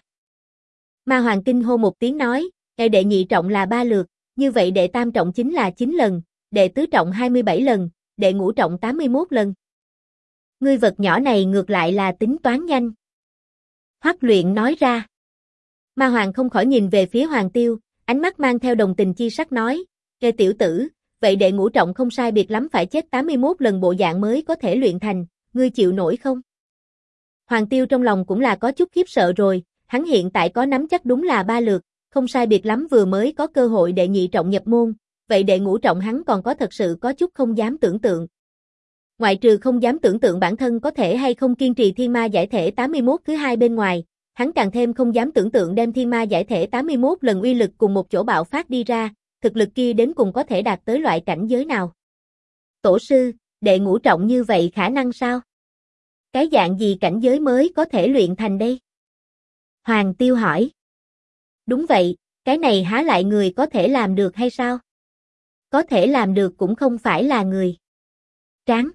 Ma Hoàng kinh hô một tiếng nói, đệ nhị trọng là 3 lượt, như vậy đệ tam trọng chính là 9 lần, đệ tứ trọng 27 lần, đệ ngũ trọng 81 lần. Ngươi vật nhỏ này ngược lại là tính toán nhanh. Hoắc Luyện nói ra. Ma Hoàng không khỏi nhìn về phía Hoàng Tiêu, ánh mắt mang theo đồng tình chi sắc nói, tiểu tử, vậy đệ ngũ trọng không sai biệt lắm phải chết 81 lần bộ dạng mới có thể luyện thành, ngươi chịu nổi không? Hoàng Tiêu trong lòng cũng là có chút khiếp sợ rồi, hắn hiện tại có nắm chắc đúng là 3 lượt, không sai biệt lắm vừa mới có cơ hội đệ nhị trọng nhập môn, vậy đệ ngũ trọng hắn còn có thật sự có chút không dám tưởng tượng. Ngoại trừ không dám tưởng tượng bản thân có thể hay không kiên trì thiên ma giải thể 81 thứ hai bên ngoài, hắn càng thêm không dám tưởng tượng đem thiên ma giải thể 81 lần uy lực cùng một chỗ bạo phát đi ra, thực lực kia đến cùng có thể đạt tới loại cảnh giới nào. Tổ sư, đệ ngũ trọng như vậy khả năng sao? Cái dạng gì cảnh giới mới có thể luyện thành đây? Hoàng Tiêu hỏi. Đúng vậy, cái này há lại người có thể làm được hay sao? Có thể làm được cũng không phải là người. Tráng.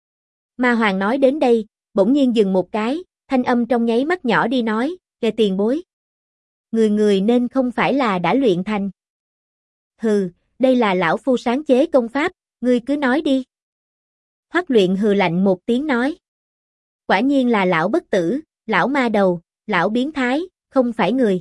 Ma Hoàng nói đến đây, bỗng nhiên dừng một cái, thanh âm trong nháy mắt nhỏ đi nói, kẻ tiền bối. Người nên không phải là đã luyện thành. Hừ, đây là lão phu sáng chế công pháp, ngươi cứ nói đi. Hoắc Luyện hừ lạnh một tiếng nói. Quả nhiên là lão bất tử, lão ma đầu, lão biến thái, không phải người.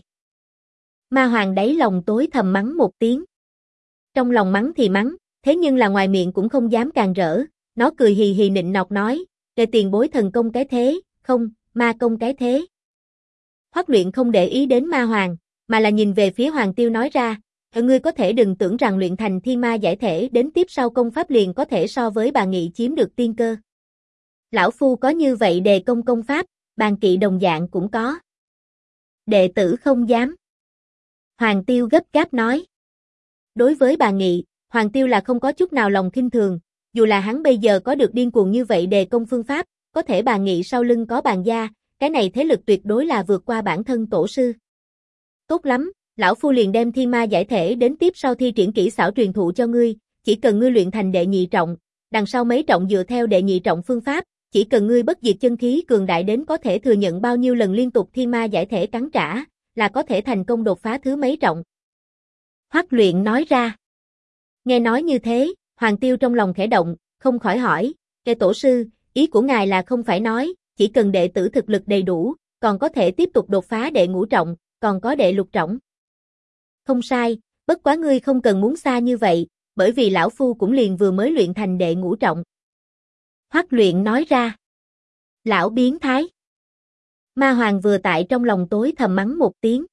Ma Hoàng đáy lòng tối thầm mắng một tiếng. Trong lòng mắng thì mắng, thế nhưng là ngoài miệng cũng không dám càn rỡ, nó cười hì hì nịnh nọt nói, kẻ tiền bối thần công cái thế, không, ma công cái thế. Hoắc Luyện không để ý đến Ma Hoàng, mà là nhìn về phía Hoàng Tiêu nói ra, ngươi có thể đừng tưởng rằng luyện thành thiên ma giải thể đến tiếp sau công pháp liền có thể so với bà nghị chiếm được tiên cơ. Lão phu có như vậy đề công pháp, bàn kỵ đồng dạng cũng có. Đệ tử không dám. Hoàng Tiêu gấp gáp nói. Đối với bà nghị, Hoàng Tiêu là không có chút nào lòng khinh thường, dù là hắn bây giờ có được điên cuồng như vậy đề công phương pháp, có thể bà nghị sau lưng có bàn gia, cái này thế lực tuyệt đối là vượt qua bản thân tổ sư. Tốt lắm, lão phu liền đem thiên ma giải thể đến tiếp sau thi triển kỹ xảo truyền thụ cho ngươi, chỉ cần ngươi luyện thành đệ nhị trọng, đằng sau mấy trọng dựa theo đệ nhị trọng phương pháp, chỉ cần ngươi bất diệt chân khí cường đại đến có thể thừa nhận bao nhiêu lần liên tục thiên ma giải thể cắn trả, là có thể thành công đột phá thứ mấy trọng. Hoắc Luyện nói ra. Nghe nói như thế, Hoàng Tiêu trong lòng khẽ động, không khỏi hỏi, kẻ tổ sư, ý của ngài là không phải nói, chỉ cần đệ tử thực lực đầy đủ, còn có thể tiếp tục đột phá đệ ngũ trọng, còn có đệ lục trọng. Không sai, bất quá ngươi không cần muốn xa như vậy, bởi vì lão phu cũng liền vừa mới luyện thành đệ ngũ trọng. Hoắc Luyện nói ra. Lão biến thái. Ma Hoàng vừa tại trong lòng tối thầm mắng một tiếng.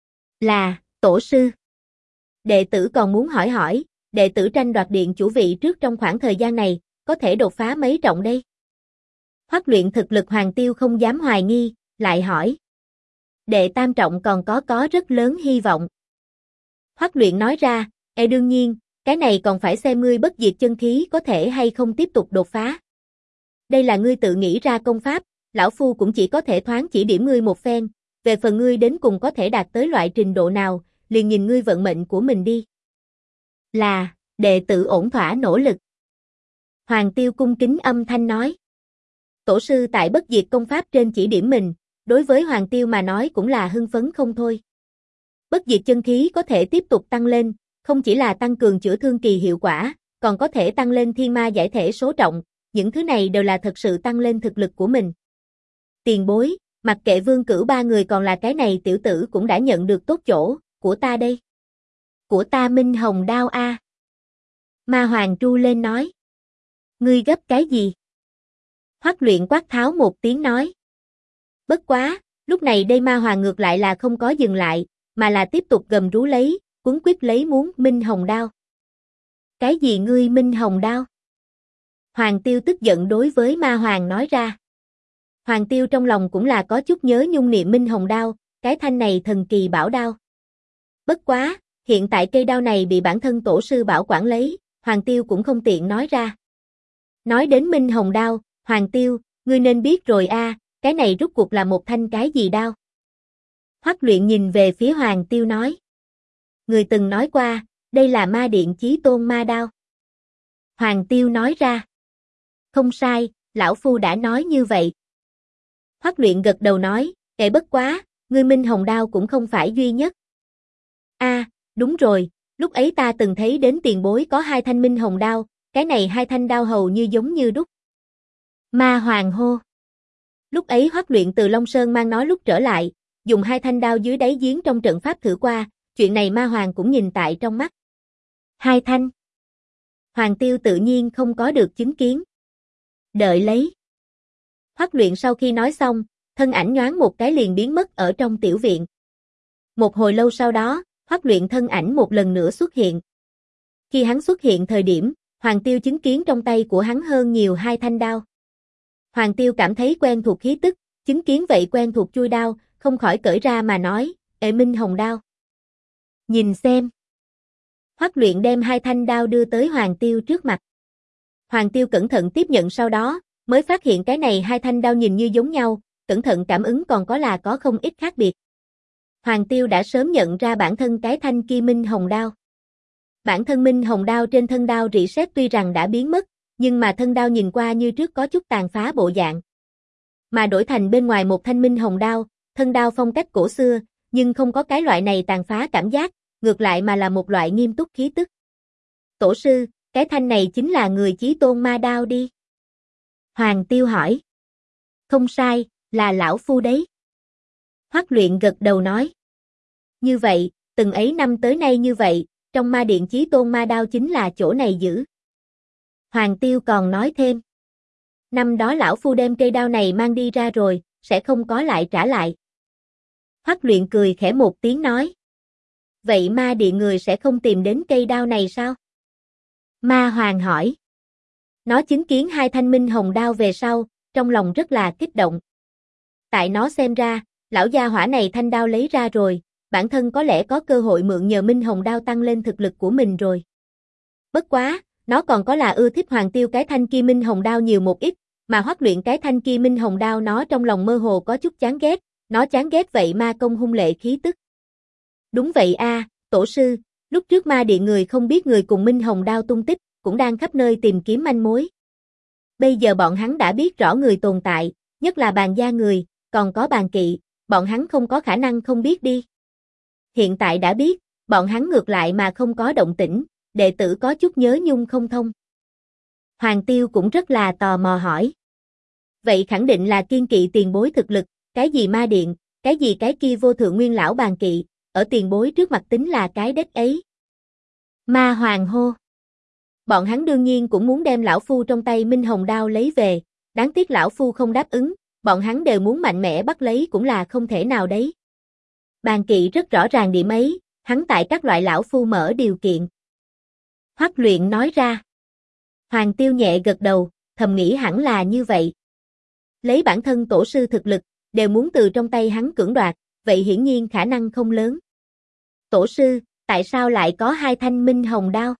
Là, tổ sư. Đệ tử còn muốn hỏi, đệ tử tranh đoạt điện chủ vị trước trong khoảng thời gian này, có thể đột phá mấy trọng đây? Hoắc Luyện thực lực Hoàng Tiêu không dám hoài nghi, lại hỏi. Đệ tam trọng còn có rất lớn hy vọng. Hoắc Luyện nói ra, đương nhiên, cái này còn phải xem ngươi bất diệt chân khí có thể hay không tiếp tục đột phá. Đây là ngươi tự nghĩ ra công pháp, lão phu cũng chỉ có thể thoáng chỉ điểm ngươi một phen, về phần ngươi đến cùng có thể đạt tới loại trình độ nào, liền nhìn ngươi vận mệnh của mình đi. Là, đệ tử ổn thỏa nỗ lực. Hoàng Tiêu cung kính âm thanh nói. Tổ sư tại bất diệt công pháp trên chỉ điểm mình, đối với Hoàng Tiêu mà nói cũng là hưng phấn không thôi. Bất diệt chân khí có thể tiếp tục tăng lên, không chỉ là tăng cường chữa thương kỳ hiệu quả, còn có thể tăng lên thiên ma giải thể số trọng, những thứ này đều là thật sự tăng lên thực lực của mình. Tiền bối, mặc kệ Vương Cửu ba người còn là cái này tiểu tử cũng đã nhận được tốt chỗ, của ta đây. Của ta Minh Hồng đao a. Ma Hoàng tru lên nói. Ngươi gấp cái gì? Hoắc Luyện quát tháo một tiếng nói. Bất quá, lúc này đây Ma Hoàng ngược lại là không có dừng lại, mà là tiếp tục gầm rú lấy, cuống quýt lấy muốn Minh Hồng đao. Cái gì ngươi Minh Hồng đao? Hoàng Tiêu tức giận đối với Ma Hoàng nói ra. Hoàng Tiêu trong lòng cũng là có chút nhớ nhung niệm Minh Hồng đao, cái thanh này thần kỳ bảo đao. Bất quá, hiện tại cây đao này bị bản thân tổ sư bảo quản lấy, Hoàng Tiêu cũng không tiện nói ra. Nói đến Minh Hồng đao, Hoàng Tiêu, ngươi nên biết rồi a, cái này rút cuộc là một thanh cái gì đao? Hoắc Luyện nhìn về phía Hoàng Tiêu nói. Người từng nói qua, đây là ma điện chí tôn ma đao. Hoàng Tiêu nói ra. Không sai, lão phu đã nói như vậy. Hoắc Luyện gật đầu nói, bất quá, ngươi Minh Hồng đao cũng không phải duy nhất. Đúng rồi, lúc ấy ta từng thấy đến tiền bối có hai thanh Minh Hồng đao, cái này hai thanh đao hầu như giống như đúc. Ma Hoàng hô. Lúc ấy Hoắc Luyện từ Long Sơn mang nó lúc trở lại, dùng hai thanh đao dưới đáy giếng trong trận pháp thử qua, chuyện này Ma Hoàng cũng nhìn tại trong mắt. Hai thanh. Hoàng Tiêu tự nhiên không có được chứng kiến. Đợi lấy. Hoắc Luyện sau khi nói xong, thân ảnh nhoáng một cái liền biến mất ở trong tiểu viện. Một hồi lâu sau đó, Hoắc Luyện thân ảnh một lần nữa xuất hiện. Khi hắn xuất hiện thời điểm, Hoàng Tiêu chứng kiến trong tay của hắn hơn nhiều hai thanh đao. Hoàng Tiêu cảm thấy quen thuộc khí tức, chứng kiến vậy quen thuộc chuôi đao, không khỏi cởi ra mà nói, "Ệ Minh Hồng đao." Nhìn xem. Hoắc Luyện đem hai thanh đao đưa tới Hoàng Tiêu trước mặt. Hoàng Tiêu cẩn thận tiếp nhận sau đó, mới phát hiện cái này hai thanh đao nhìn như giống nhau, cẩn thận cảm ứng còn có không ít khác biệt. Hoàng Tiêu đã sớm nhận ra bản thân cái thanh kia Minh Hồng đao. Bản thân Minh Hồng đao trên thân đao rỉ sét tuy rằng đã biến mất, nhưng mà thân đao nhìn qua như trước có chút tàn phá bộ dạng. Mà đổi thành bên ngoài một thanh Minh Hồng đao, thân đao phong cách cổ xưa, nhưng không có cái loại này tàn phá cảm giác, ngược lại mà là một loại nghiêm túc khí tức. "Tổ sư, cái thanh này chính là người Chí Tôn ma đao đi?" Hoàng Tiêu hỏi. "Không sai, là lão phu đấy." Hoắc Luyện gật đầu nói. "Như vậy, từng ấy năm tới nay như vậy, trong ma điện Chí Tôn ma đao chính là chỗ này giữ." Hoàng Tiêu còn nói thêm. "Năm đó lão phu đem cây đao này mang đi ra rồi, sẽ không có lại trả lại." Hoắc Luyện cười khẽ một tiếng nói. "Vậy ma điện người sẽ không tìm đến cây đao này sao?" Ma Hoàng hỏi. Nó chứng kiến hai thanh Minh Hồng đao về sau, trong lòng rất là kích động. Tại nó xem ra, lão gia hỏa này thanh đao lấy ra rồi, bản thân có lẽ có cơ hội mượn nhờ Minh Hồng đao tăng lên thực lực của mình rồi. Bất quá, nó còn có là ưa thích Hoàng Tiêu cái thanh kia Minh Hồng đao nhiều một ít, mà Hoắc Luyện cái thanh kia Minh Hồng đao nó trong lòng mơ hồ có chút chán ghét, nó chán ghét vậy ma công hung lệ khí tức. "Đúng vậy a, tổ sư, lúc trước ma điện người không biết người cùng Minh Hồng đao tung tích, cũng đang khắp nơi tìm kiếm manh mối. Bây giờ bọn hắn đã biết rõ người tồn tại, nhất là Bàn gia người, còn có Bàn Kỵ, bọn hắn không có khả năng không biết đi. Hiện tại đã biết, bọn hắn ngược lại mà không có động tĩnh, đệ tử có chút nhớ nhung không thông." Hoàng Tiêu cũng rất là tò mò hỏi. "Vậy khẳng định là kiên kỵ tiền bối thực lực, cái gì ma điện, cái gì cái kia vô thượng nguyên lão Bàn Kỵ, ở tiền bối trước mặt tính là cái đếch ấy." Ma Hoàng hô. "Bọn hắn đương nhiên cũng muốn đem lão phu trong tay Minh Hồng đao lấy về, đáng tiếc lão phu không đáp ứng, bọn hắn đều muốn mạnh mẽ bắt lấy cũng là không thể nào đấy." Bàn Kỵ rất rõ ràng điểm ấy, hắn tại các loại lão phu mở điều kiện. Hoắc Luyện nói ra. Hoàng Tiêu nhẹ gật đầu, thầm nghĩ hẳn là như vậy. Lấy bản thân tổ sư thực lực, đều muốn từ trong tay hắn cưỡng đoạt, vậy hiển nhiên khả năng không lớn. "Tổ sư, tại sao lại có hai thanh Minh Hồng đao?"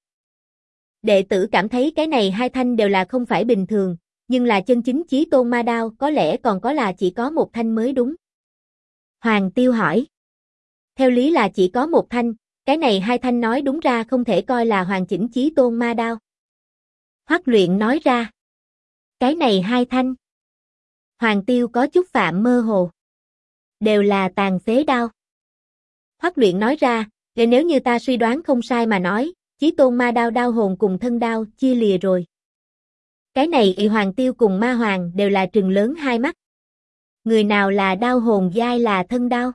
Đệ tử cảm thấy cái này hai thanh đều là không phải bình thường, nhưng là chân chính Chí Tôn ma đao có lẽ còn có là chỉ có một thanh mới đúng. Hoàng Tiêu hỏi. "Theo lý là chỉ có một thanh, cái này hai thanh nói đúng ra không thể coi là hoàn chỉnh Chí Tôn ma đao." Hoắc Luyện nói ra. "Cái này hai thanh." Hoàng Tiêu có chút phạm mơ hồ. "Đều là tàn phế đao." Hoắc Luyện nói ra, nếu như ta suy đoán không sai mà nói, Chí Tôn ma đao đao hồn cùng thân đao chia lìa rồi." Cái này Hoàng Tiêu cùng Ma Hoàng đều là trừng lớn hai mắt. "Người nào là đao hồn giai là thân đao?"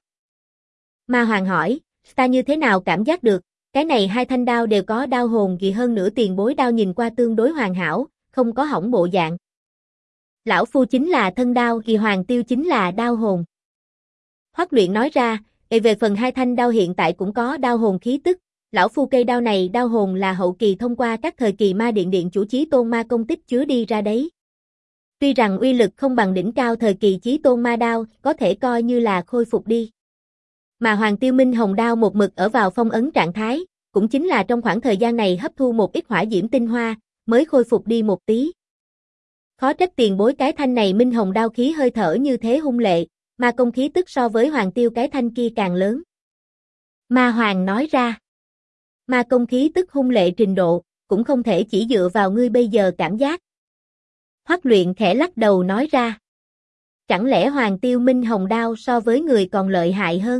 Ma Hoàng hỏi, "Ta như thế nào cảm giác được, cái này hai thanh đao đều có đao hồn gì hơn nữa tiền bối đao nhìn qua tương đối hoàn hảo, không có hỏng bộ dạng." "Lão phu chính là thân đao, Hoàng Tiêu chính là đao hồn." Hoắc Luyện nói ra, về phần hai thanh đao hiện tại cũng có đao hồn khí tức, lão phu cây đao này đao hồn là hậu kỳ thông qua các thời kỳ ma điện điện chủ Chí Tôn ma công tích chứa đi ra đấy. Tuy rằng uy lực không bằng đỉnh cao thời kỳ Chí Tôn ma đao, có thể coi như là khôi phục đi. Mà Hoàng Tiêu Minh Hồng đao một mực ở vào phong ấn trạng thái, cũng chính là trong khoảng thời gian này hấp thu một ít hỏa diễm tinh hoa, mới khôi phục đi một tí. Khó trách tiền bối cái thanh này Minh Hồng đao khí hơi thở như thế hung lệ, mà công khí tức so với Hoàng Tiêu cái thanh kia càng lớn. Ma Hoàng nói ra. "Ma công khí tức hung lệ trình độ, cũng không thể chỉ dựa vào ngươi bây giờ cảm giác." Hoắc Luyện khẽ lắc đầu nói ra. "Chẳng lẽ Hoàng Tiêu Minh Hồng đao so với người còn lợi hại hơn?"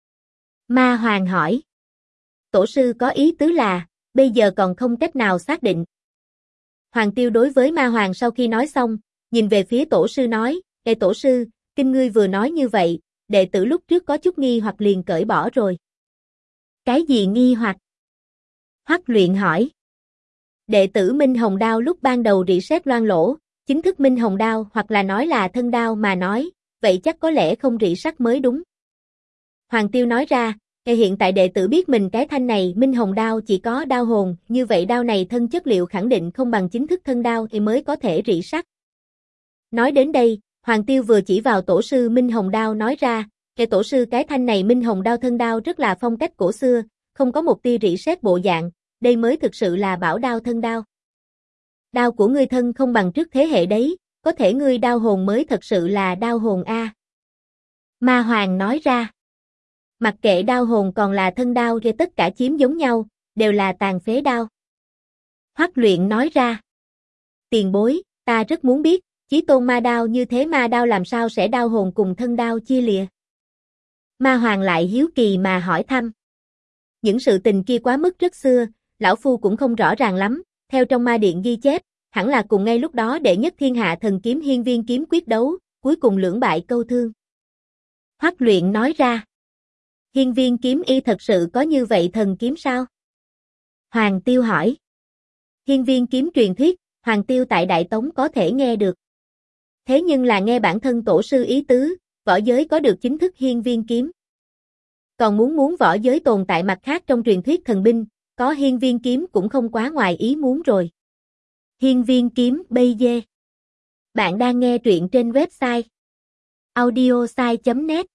Ma Hoàng hỏi. "Tổ sư có ý tứ là, bây giờ còn không cách nào xác định." Hoàng Tiêu đối với Ma Hoàng sau khi nói xong, nhìn về phía tổ sư nói, tổ sư, kinh ngươi vừa nói như vậy, đệ tử lúc trước có chút nghi hoặc liền cởi bỏ rồi." "Cái gì nghi hoặc?" Hoắc Luyện hỏi. "Đệ tử Minh Hồng đao lúc ban đầu rỉ sét loang lỗ, chính thức Minh Hồng đao hoặc là nói là thân đao mà nói, vậy chắc có lẽ không rỉ sắt mới đúng." Hoàng Tiêu nói ra, Hiện tại đệ tử biết mình cái thanh này Minh Hồng đao chỉ có đao hồn, như vậy đao này thân chất liệu khẳng định không bằng chính thức thân đao thì mới có thể rỉ sắt. Nói đến đây, Hoàng Tiêu vừa chỉ vào tổ sư Minh Hồng đao nói ra, tổ sư cái thanh này Minh Hồng đao thân đao rất là phong cách cổ xưa, không có một tia rỉ sét bộ dạng, đây mới thực sự là bảo đao thân đao. Đao của ngươi thân không bằng trước thế hệ đấy, có thể ngươi đao hồn mới thật sự là đao hồn a. Ma Hoàng nói ra. Mặc kệ đao hồn còn là thân đao thì tất cả chiếm giống nhau, đều là tàn phế đao. Hoắc Luyện nói ra. Tiền bối, ta rất muốn biết, Chí Tôn ma đao như thế ma đao làm sao sẽ đao hồn cùng thân đao chia lìa. Ma Hoàng lại hiếu kỳ mà hỏi thăm. Những sự tình kia quá mức rất xưa, lão phu cũng không rõ ràng lắm, theo trong ma điện ghi chép, hẳn là cùng ngay lúc đó đệ nhất thiên hạ thần kiếm hiên viên kiếm quyết đấu, cuối cùng lưỡng bại câu thương. Hoắc Luyện nói ra. Hiên viên kiếm y thật sự có như vậy thần kiếm sao? Hoàng Tiêu hỏi. Hiên viên kiếm truyền thuyết, Hoàng Tiêu tại Đại Tống có thể nghe được. Thế nhưng là nghe bản thân tổ sư ý tứ, võ giới có được chính thức hiên viên kiếm. Còn muốn võ giới tồn tại mặt khác trong truyền thuyết thần binh, có hiên viên kiếm cũng không quá ngoài ý muốn rồi. Hiên viên kiếm bây dê. Bạn đang nghe truyện trên website audiosai.net.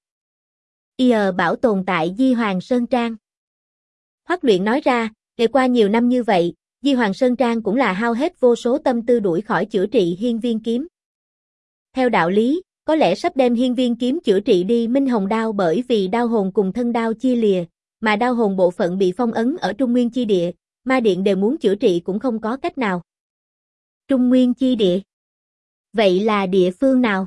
Bảo tồn tại Di Hoàng Sơn Trang. Hoắc Luyện nói ra, qua nhiều năm như vậy, Di Hoàng Sơn Trang cũng là hao hết vô số tâm tư đuổi khỏi chữa trị hiên viên kiếm. Theo đạo lý, có lẽ sắp đem hiên viên kiếm chữa trị đi Minh Hồng đao bởi vì đao hồn cùng thân đao chia lìa, mà đao hồn bộ phận bị phong ấn ở Trung Nguyên chi địa, ma điện đều muốn chữa trị cũng không có cách nào. Trung Nguyên chi địa? Vậy là địa phương nào?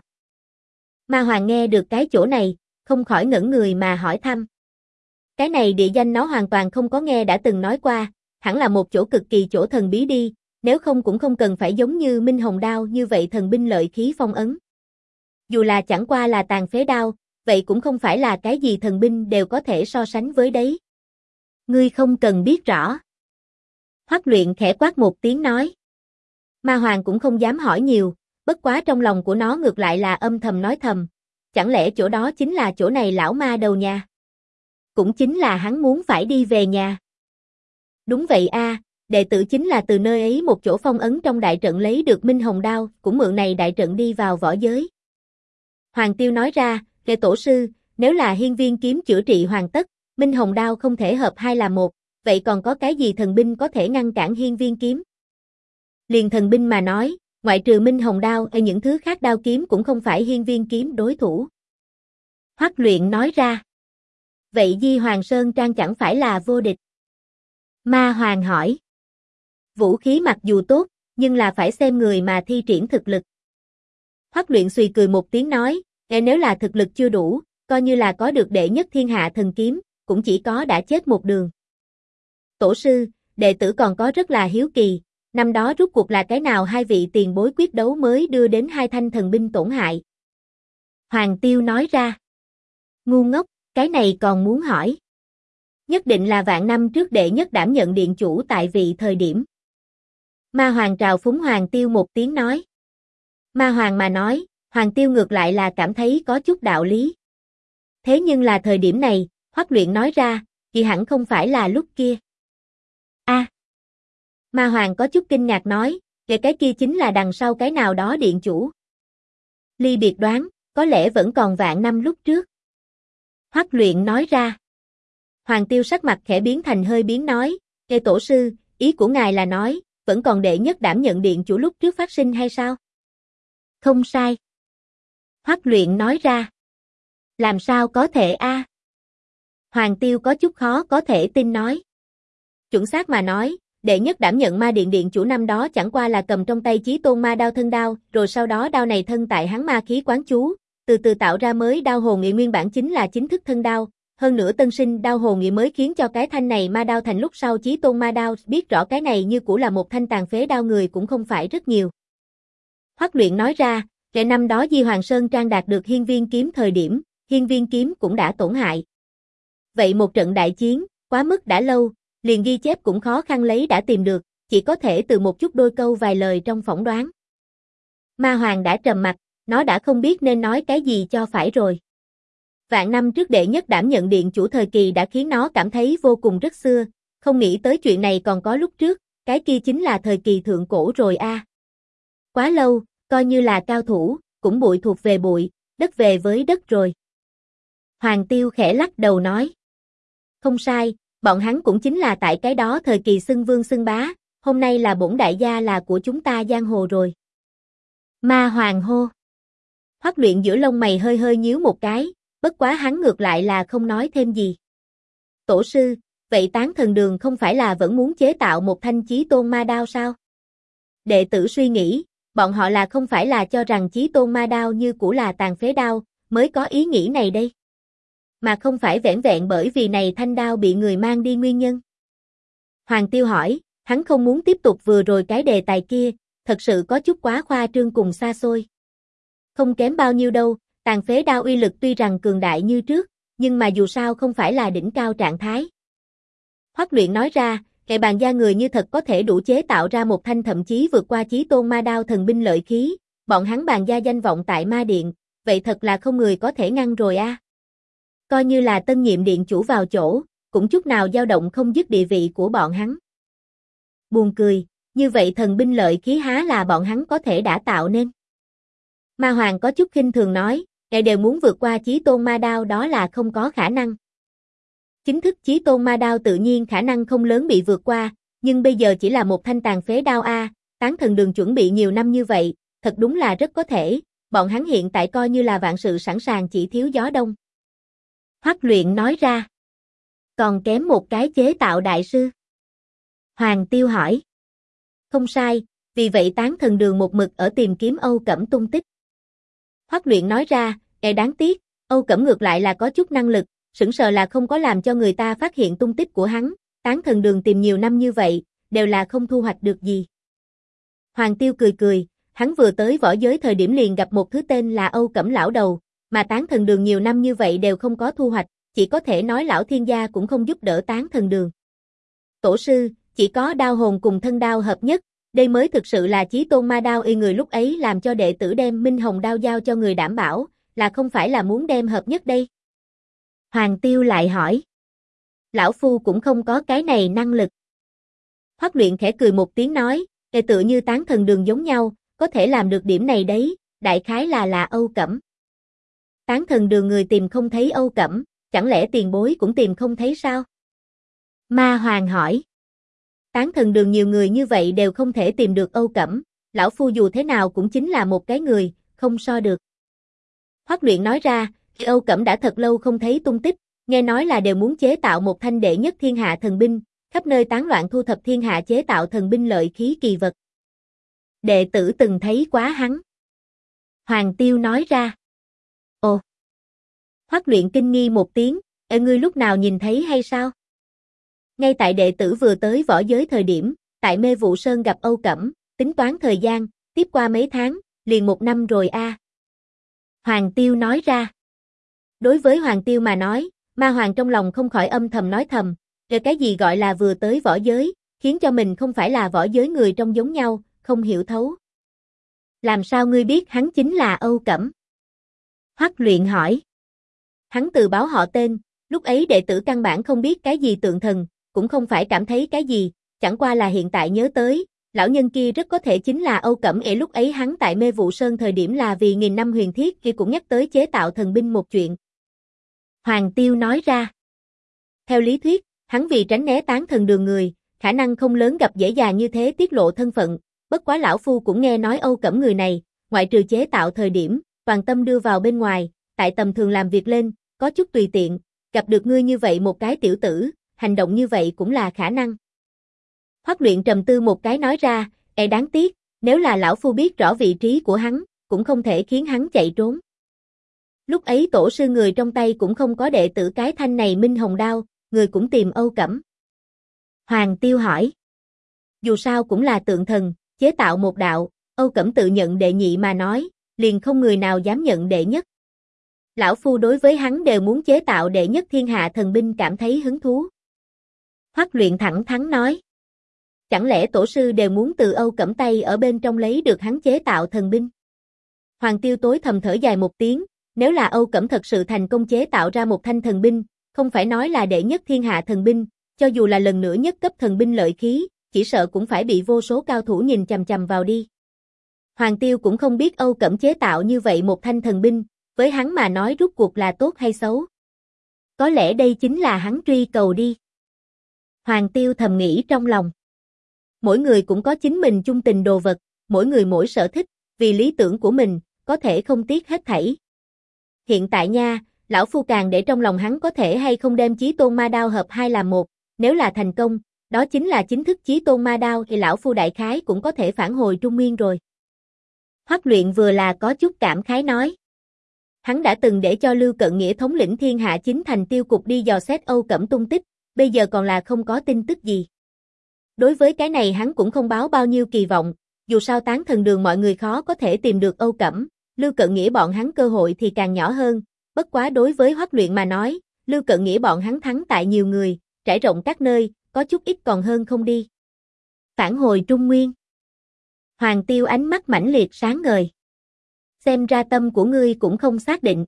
Ma Hoàng nghe được cái chỗ này, không khỏi ngẩn người mà hỏi thăm. Cái này địa danh nó hoàn toàn không có nghe đã từng nói qua, hẳn là một chỗ cực kỳ chỗ thần bí đi, nếu không cũng không cần phải giống như Minh Hồng đao như vậy thần binh lợi khí phong ấn. Dù là chẳng qua là tàn phế đao, vậy cũng không phải là cái gì thần binh đều có thể so sánh với đấy. Ngươi không cần biết rõ. Hoắc Luyện khẽ quát một tiếng nói. Ma Hoàng cũng không dám hỏi nhiều, bất quá trong lòng của nó ngược lại là âm thầm nói thầm, chẳng lẽ chỗ đó chính là chỗ này lão ma đầu nhà? Cũng chính là hắn muốn phải đi về nhà. Đúng vậy a, đệ tử chính là từ nơi ấy một chỗ phong ấn trong đại trận lấy được Minh Hồng đao, cũng mượn này đại trận đi vào võ giới. Hoàng Tiêu nói ra, tổ sư, nếu là hiên viên kiếm chữa trị hoàn tất, Minh Hồng đao không thể hợp hai là một, vậy còn có cái gì thần binh có thể ngăn cản hiên viên kiếm? Liền thần binh mà nói, ngoại trừ Minh Hồng đao hay những thứ khác đao kiếm cũng không phải hiên viên kiếm đối thủ. Hoắc Luyện nói ra. Vậy Di Hoàng Sơn Trang chẳng phải là vô địch? Ma Hoàng hỏi. Vũ khí mặc dù tốt, nhưng là phải xem người mà thi triển thực lực. Hoắc Luyện suy cười một tiếng nói, nếu là thực lực chưa đủ, coi như là có được đệ nhất thiên hạ thần kiếm, cũng chỉ có đã chết một đường. Tổ sư, đệ tử còn có rất là hiếu kỳ, năm đó rút cuộc là cái nào hai vị tiền bối quyết đấu mới đưa đến hai thanh thần binh tổn hại? Hoàng Tiêu nói ra. Ngu ngốc, cái này còn muốn hỏi. Nhất định là vạn năm trước đệ nhất đảm nhận điện chủ tại vị thời điểm. Ma Hoàng trào phúng Hoàng Tiêu một tiếng nói. Ma Hoàng mà nói, Hoàng Tiêu ngược lại là cảm thấy có chút đạo lý. Thế nhưng là thời điểm này, Hoắc Luyện nói ra, thì hẳn không phải là lúc kia. Ma Hoàng có chút kinh ngạc nói, cái kia chính là đằng sau cái nào đó điện chủ. Ly biệt đoán, có lẽ vẫn còn vạn năm lúc trước. Hoắc Luyện nói ra. Hoàng Tiêu sắc mặt khẽ biến thành hơi biến nói, tổ sư, ý của ngài là nói, vẫn còn đệ nhất đảm nhận điện chủ lúc trước phát sinh hay sao? Không sai. Hoắc Luyện nói ra. Làm sao có thể a? Hoàng Tiêu có chút khó có thể tin nói. Chuẩn xác mà nói, đệ nhất đảm nhận ma điện điện chủ năm đó chẳng qua là cầm trong tay Chí Tôn ma đao thân đao, rồi sau đó đao này thân tại hắn ma khí quán chú, từ từ tạo ra mới đao hồn nghị nguyên bản chính là chính thức thân đao, hơn nữa tân sinh đao hồn nghị mới khiến cho cái thanh này ma đao thành lúc sau Chí Tôn ma đao, biết rõ cái này như cũ là một thanh tàn phế đao người cũng không phải rất nhiều. Hoắc Luyện nói ra, kể năm đó Di Hoàng Sơn Trang đạt được hiên viên kiếm thời điểm, hiên viên kiếm cũng đã tổn hại. Vậy một trận đại chiến, quá mức đã lâu, liền ghi chép cũng khó khăn lấy đã tìm được, chỉ có thể từ một chút đôi câu vài lời trong phỏng đoán. Ma Hoàng đã trầm mặt, nó đã không biết nên nói cái gì cho phải rồi. Vạn năm trước đệ nhất đảm nhận điện chủ thời kỳ đã khiến nó cảm thấy vô cùng rất xưa, không nghĩ tới chuyện này còn có lúc trước, cái kia chính là thời kỳ thượng cổ rồi a. Quá lâu, coi như là cao thủ, cũng bụi thuộc về bụi, đất về với đất rồi. Hoàng Tiêu khẽ lắc đầu nói. Không sai, bọn hắn cũng chính là tại cái đó thời kỳ xưng vương xưng bá, hôm nay là bổn đại gia là của chúng ta giang hồ rồi. Ma Hoàng hô. Hoắc Luyện giữa lông mày hơi hơi nhíu một cái, bất quá hắn ngược lại là không nói thêm gì. Tổ sư, vậy Tán Thần Đường không phải là vẫn muốn chế tạo một thanh Chí Tôn ma đao sao? Đệ tử suy nghĩ, bọn họ là không phải là cho rằng Chí Tôn ma đao như cũ là tàn phế đao, mới có ý nghĩ này đây. Mà không phải vẻn vẹn bởi vì này thanh đao bị người mang đi nguyên nhân. Hoàng Tiêu hỏi, hắn không muốn tiếp tục vừa rồi cái đề tài kia, thật sự có chút quá khoa trương cùng xa xôi. Không kém bao nhiêu đâu, tàn phế đao uy lực tuy rằng cường đại như trước, nhưng mà dù sao không phải là đỉnh cao trạng thái. Hoắc Luyện nói ra, kẻ bàn gia người như thật có thể đủ chế tạo ra một thanh thậm chí vượt qua Chí Tôn ma đao thần binh lợi khí, bọn hắn bàn gia danh vọng tại ma điện, vậy thật là không người có thể ngăn rồi a. Coi như là tân nhiệm điện chủ vào chỗ, cũng chút nào dao động không dứt địa vị của bọn hắn. Buồn cười, như vậy thần binh lợi khí há là bọn hắn có thể đã tạo nên. Ma Hoàng có chút khinh thường nói, kẻ đều muốn vượt qua Chí Tôn ma đao đó là không có khả năng. Chính thức Chí Tôn ma đao tự nhiên khả năng không lớn bị vượt qua, nhưng bây giờ chỉ là một thanh tàn phế đao a, Tán Thần Đường chuẩn bị nhiều năm như vậy, thật đúng là rất có thể, bọn hắn hiện tại coi như là vạn sự sẵn sàng chỉ thiếu gió đông. Hoắc Luyện nói ra. Còn kém một cái chế tạo đại sư. Hoàng Tiêu hỏi. Không sai, vì vậy Tán Thần Đường một mực ở tìm kiếm Âu Cẩm tung tích. Hoắc Luyện nói ra, đáng tiếc, Âu Cẩm ngược lại là có chút năng lực, sững sờ là không có làm cho người ta phát hiện tung tích của hắn, Tán Thần Đường tìm nhiều năm như vậy, đều là không thu hoạch được gì. Hoàng Tiêu cười cười, hắn vừa tới võ giới thời điểm liền gặp một thứ tên là Âu Cẩm lão đầu, mà Tán Thần Đường nhiều năm như vậy đều không có thu hoạch, chỉ có thể nói lão thiên gia cũng không giúp đỡ Tán Thần Đường. Tổ sư, chỉ có đao hồn cùng thân đao hợp nhất, đây mới thực sự là Chí Tôn ma đao y người lúc ấy làm cho đệ tử đem Minh Hồng đao giao cho người đảm bảo, là không phải là muốn đem hợp nhất đây. Hoàng Tiêu lại hỏi. Lão Phu cũng không có cái này năng lực. Hoắc Luyện khẽ cười một tiếng nói, đệ tự như Tán Thần Đường giống nhau, có thể làm được điểm này đấy, đại khái là Âu Cẩm. Tán Thần Đường người tìm không thấy Âu Cẩm, chẳng lẽ tiền bối cũng tìm không thấy sao? Ma Hoàng hỏi. Tán Thần Đường nhiều người như vậy đều không thể tìm được Âu Cẩm, lão Phu dù thế nào cũng chính là một cái người, không so được. Hoắc Luyện nói ra, Âu Cẩm đã thật lâu không thấy tung tích, nghe nói là đều muốn chế tạo một thanh đệ nhất thiên hạ thần binh, khắp nơi tán loạn thu thập thiên hạ chế tạo thần binh lợi khí kỳ vật. Đệ tử từng thấy quá hắn. Hoàng Tiêu nói ra. Ồ. Hoắc Luyện kinh nghi một tiếng, ngươi lúc nào nhìn thấy hay sao? Ngay tại đệ tử vừa tới võ giới thời điểm, tại Mê Vụ Sơn gặp Âu Cẩm, tính toán thời gian, tiếp qua mấy tháng, liền 1 năm rồi a. Hoàng Tiêu nói ra. Đối với Hoàng Tiêu mà nói, Ma Hoàng trong lòng không khỏi âm thầm nói thầm, cái gì gọi là vừa tới võ giới, khiến cho mình không phải là võ giới người trong giống nhau, không hiểu thấu. Làm sao ngươi biết hắn chính là Âu Cẩm? Hoắc Luyện hỏi. Hắn từ báo họ tên, lúc ấy đệ tử căn bản không biết cái gì tượng thần, cũng không phải cảm thấy cái gì, chẳng qua là hiện tại nhớ tới, lão nhân kia rất có thể chính là Âu Cẩm. Lúc ấy hắn tại Mê Vụ Sơn thời điểm là vì 1000 năm huyền thiết kia cũng nhắc tới chế tạo thần binh một chuyện. Hoàng Tiêu nói ra. Theo lý thuyết, hắn vì tránh né Tán Thần Đường người, khả năng không lớn gặp dễ dàng như thế tiết lộ thân phận, bất quá lão Phu cũng nghe nói Âu Cẩm người này, ngoại trừ chế tạo thời điểm, toàn tâm đưa vào bên ngoài, tại tầm thường làm việc lên, có chút tùy tiện, gặp được ngươi như vậy một cái tiểu tử, hành động như vậy cũng là khả năng. Hoắc Luyện trầm tư một cái nói ra, đáng tiếc, nếu là lão Phu biết rõ vị trí của hắn, cũng không thể khiến hắn chạy trốn. Lúc ấy tổ sư người trong tay cũng không có đệ tử cái thanh này Minh Hồng đao, người cũng tìm Âu Cẩm. Hoàng Tiêu hỏi. Dù sao cũng là tượng thần, chế tạo một đạo, Âu Cẩm tự nhận đệ nhị mà nói, liền không người nào dám nhận đệ nhất. Lão Phu đối với hắn đều muốn chế tạo đệ nhất thiên hạ thần binh cảm thấy hứng thú. Hoắc Luyện thẳng thắn nói. Chẳng lẽ tổ sư đều muốn từ Âu Cẩm tay ở bên trong lấy được hắn chế tạo thần binh? Hoàng Tiêu tối thầm thở dài một tiếng, Nếu là Âu Cẩm thật sự thành công chế tạo ra một thanh thần binh, không phải nói là đệ nhất thiên hạ thần binh, cho dù là lần nữa nhất cấp thần binh lợi khí, chỉ sợ cũng phải bị vô số cao thủ nhìn chằm chằm vào đi. Hoàng Tiêu cũng không biết Âu Cẩm chế tạo như vậy một thanh thần binh, với hắn mà nói rút cuộc là tốt hay xấu. Có lẽ đây chính là hắn truy cầu đi. Hoàng Tiêu thầm nghĩ trong lòng. Mỗi người cũng có chính mình chung tình đồ vật, mỗi người mỗi sở thích, vì lý tưởng của mình, có thể không tiếc hết thảy. Hiện tại nha, lão phu càng để trong lòng hắn có thể hay không đem Chí Tôn Ma Đao hợp hai làm một, nếu là thành công, đó chính là chính thức Chí Tôn Ma Đao thì lão phu đại khái cũng có thể phản hồi Trung Nguyên rồi. Hoắc Luyện vừa là có chút cảm khái nói. Hắn đã từng để cho Lưu Cận Nghĩa thống lĩnh Thiên Hạ Chính Thành tiêu cục đi dò xét Âu Cẩm tung tích, bây giờ còn là không có tin tức gì. Đối với cái này hắn cũng không báo bao nhiêu kỳ vọng, dù sao Tán Thần Đường mọi người khó có thể tìm được Âu Cẩm, Lưu Cận Nghĩa bọn hắn cơ hội thì càng nhỏ hơn, bất quá đối với Hoắc Luyện mà nói, Lưu Cận Nghĩa bọn hắn thắng tại nhiều người, trải rộng các nơi, có chút ít còn hơn không đi. Phản hồi Trung Nguyên. Hoàng Tiêu ánh mắt mãnh liệt sáng ngời. Xem ra tâm của ngươi cũng không xác định.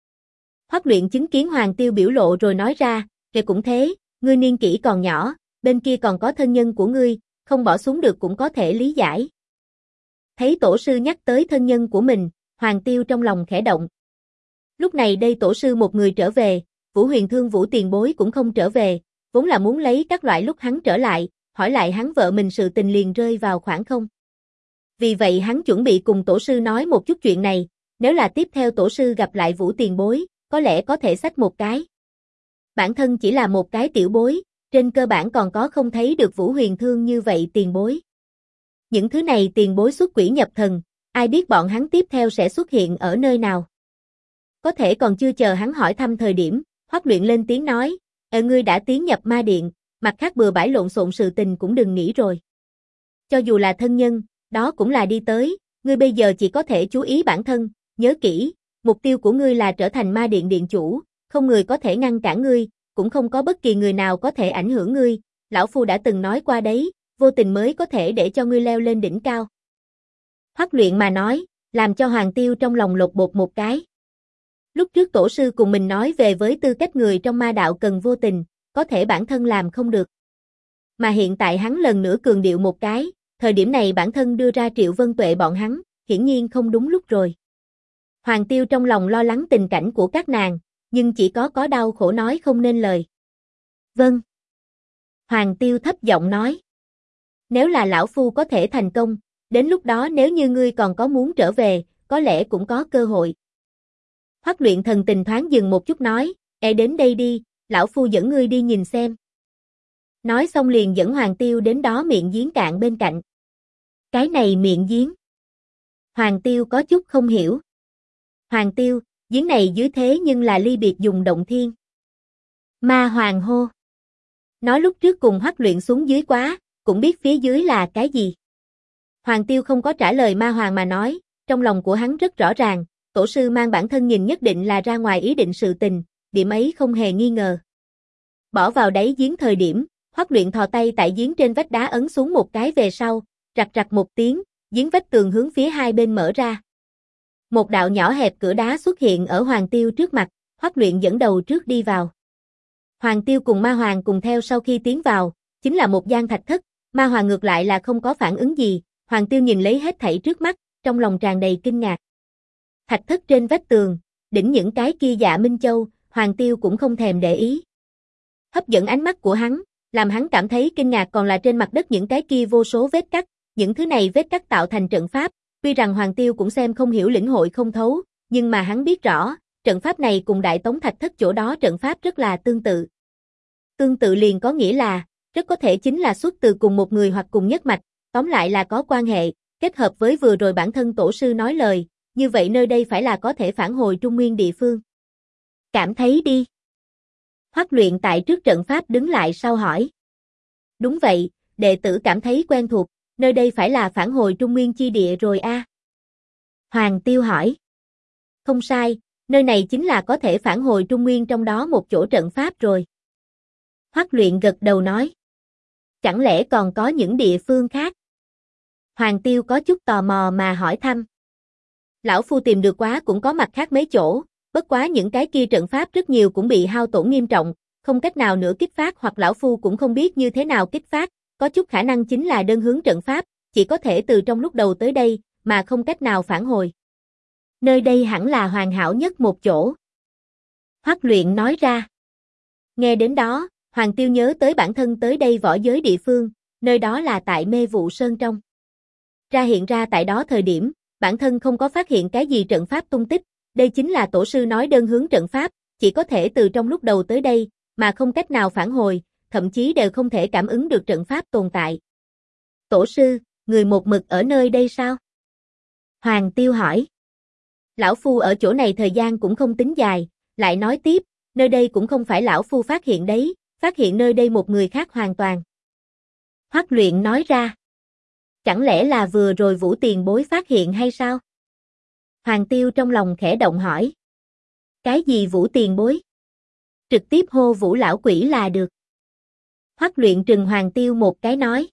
Hoắc Luyện chứng kiến Hoàng Tiêu biểu lộ rồi nói ra, kể cũng thế, ngươi niên kỷ còn nhỏ, bên kia còn có thân nhân của ngươi, không bỏ xuống được cũng có thể lý giải. Thấy tổ sư nhắc tới thân nhân của mình, Hoàng Tiêu trong lòng khẽ động. Lúc này đây tổ sư một người trở về, Vũ Huyền Thương Vũ tiền bối cũng không trở về, vốn là muốn lấy các loại lúc hắn trở lại, hỏi lại hắn vợ mình sự tình liền rơi vào khoảng không. Vì vậy hắn chuẩn bị cùng tổ sư nói một chút chuyện này, nếu là tiếp theo tổ sư gặp lại Vũ tiền bối, có lẽ có thể xách một cái. Bản thân chỉ là một cái tiểu bối, trên cơ bản còn có không thấy được Vũ Huyền Thương như vậy tiền bối. Những thứ này tiền bối xuất quỷ nhập thần, ai biết bọn hắn tiếp theo sẽ xuất hiện ở nơi nào. Có thể còn chưa chờ hắn hỏi thăm thời điểm, Hoắc Luyện lên tiếng nói, ngươi đã tiến nhập ma điện, mặt khác bừa bãi lộn xộn sự tình cũng đừng nghĩ rồi. Cho dù là thân nhân, đó cũng là đi tới, ngươi bây giờ chỉ có thể chú ý bản thân, nhớ kỹ, mục tiêu của ngươi là trở thành ma điện điện chủ, không người có thể ngăn cản ngươi, cũng không có bất kỳ người nào có thể ảnh hưởng ngươi, lão phu đã từng nói qua đấy, vô tình mới có thể để cho ngươi leo lên đỉnh cao. Hoắc Luyện mà nói, làm cho Hoàng Tiêu trong lòng lột bột một cái. Lúc trước tổ sư cùng mình nói về với tư cách người trong ma đạo cần vô tình, có thể bản thân làm không được. Mà hiện tại hắn lần nữa cường điệu một cái, thời điểm này bản thân đưa ra Triệu Vân Tuệ bọn hắn, hiển nhiên không đúng lúc rồi. Hoàng Tiêu trong lòng lo lắng tình cảnh của các nàng, nhưng chỉ có đau khổ nói không nên lời. Vâng. Hoàng Tiêu thấp giọng nói. Nếu là lão phu có thể thành công, đến lúc đó nếu như ngươi còn có muốn trở về, có lẽ cũng có cơ hội. Hoắc Luyện thần tình thoáng dừng một chút nói, đến đây đi, lão phu dẫn ngươi đi nhìn xem. Nói xong liền dẫn Hoàng Tiêu đến đó miệng giếng cạn bên cạnh. Cái này miệng giếng. Hoàng Tiêu có chút không hiểu. Hoàng Tiêu, giếng này dưới thế nhưng là ly biệt dùng động thiên. Ma Hoàng hô. Nói lúc trước cùng Hoắc Luyện xuống dưới quá, cũng biết phía dưới là cái gì. Hoàng Tiêu không có trả lời Ma Hoàng mà nói, trong lòng của hắn rất rõ ràng, tổ sư mang bản thân nhìn nhất định là ra ngoài ý định sự tình, điểm ấy không hề nghi ngờ. Bỏ vào đáy giếng thời điểm, Hoắc Luyện thò tay tại giếng trên vách đá ấn xuống một cái về sau, rạch rạch một tiếng, giếng vách tường hướng phía hai bên mở ra. Một đạo nhỏ hẹp cửa đá xuất hiện ở Hoàng Tiêu trước mặt, Hoắc Luyện dẫn đầu trước đi vào. Hoàng Tiêu cùng Ma Hoàng cùng theo sau khi tiến vào, chính là một gian thạch thất, Ma Hoàng ngược lại là không có phản ứng gì, Hoàng Tiêu nhìn lấy hết thảy trước mắt, trong lòng tràn đầy kinh ngạc. Thạch thất trên vách tường, đỉnh những cái kia dạ Minh Châu, Hoàng Tiêu cũng không thèm để ý. Hấp dẫn ánh mắt của hắn, làm hắn cảm thấy kinh ngạc còn là trên mặt đất những cái kia vô số vết cắt, những thứ này vết cắt tạo thành trận pháp, tuy rằng Hoàng Tiêu cũng xem không hiểu lĩnh hội không thấu, nhưng mà hắn biết rõ, trận pháp này cùng Đại Tống Thạch Thất chỗ đó trận pháp rất là tương tự. Tương tự liền có nghĩa là, rất có thể chính là xuất từ cùng một người hoặc cùng nhất mạch, tóm lại là có quan hệ, kết hợp với vừa rồi bản thân tổ sư nói lời, như vậy nơi đây phải là có thể phản hồi Trung Nguyên địa phương. Cảm thấy đi. Hoắc Luyện tại trước trận pháp đứng lại sau hỏi. Đúng vậy, đệ tử cảm thấy quen thuộc, nơi đây phải là phản hồi Trung Nguyên chi địa rồi a. Hoàng Tiêu hỏi. Không sai, nơi này chính là có thể phản hồi Trung Nguyên trong đó một chỗ trận pháp rồi. Hoắc Luyện gật đầu nói. Chẳng lẽ còn có những địa phương khác? Hoàng Tiêu có chút tò mò mà hỏi thăm. Lão phu tìm được quá cũng có mặt khác mấy chỗ, Bất quá những cái kia trận pháp rất nhiều cũng bị hao tổn nghiêm trọng, không cách nào nữa kích phát hoặc lão phu cũng không biết như thế nào kích phát, có chút khả năng chính là đơn hướng trận pháp, chỉ có thể từ trong lúc đầu tới đây, mà không cách nào phản hồi. Nơi đây hẳn là hoàn hảo nhất một chỗ. Hoắc Luyện nói ra. Nghe đến đó, Hoàng Tiêu nhớ tới bản thân tới đây võ giới địa phương, nơi đó là tại Mê Vụ Sơn trong. Hiện ra tại đó thời điểm, bản thân không có phát hiện cái gì trận pháp tung tích, đây chính là tổ sư nói đơn hướng trận pháp, chỉ có thể từ trong lúc đầu tới đây, mà không cách nào phản hồi, thậm chí đều không thể cảm ứng được trận pháp tồn tại. Tổ sư, người một mực ở nơi đây sao? Hoàng Tiêu hỏi. Lão Phu ở chỗ này thời gian cũng không tính dài, lại nói tiếp, nơi đây cũng không phải Lão Phu phát hiện đấy, phát hiện nơi đây một người khác hoàn toàn. Hoắc Luyện nói ra. Chẳng lẽ là vừa rồi Vũ tiền bối phát hiện hay sao? Hoàng Tiêu trong lòng khẽ động hỏi. Cái gì Vũ tiền bối? Trực tiếp hô Vũ lão quỷ là được. Hoắc Luyện trừng Hoàng Tiêu một cái nói.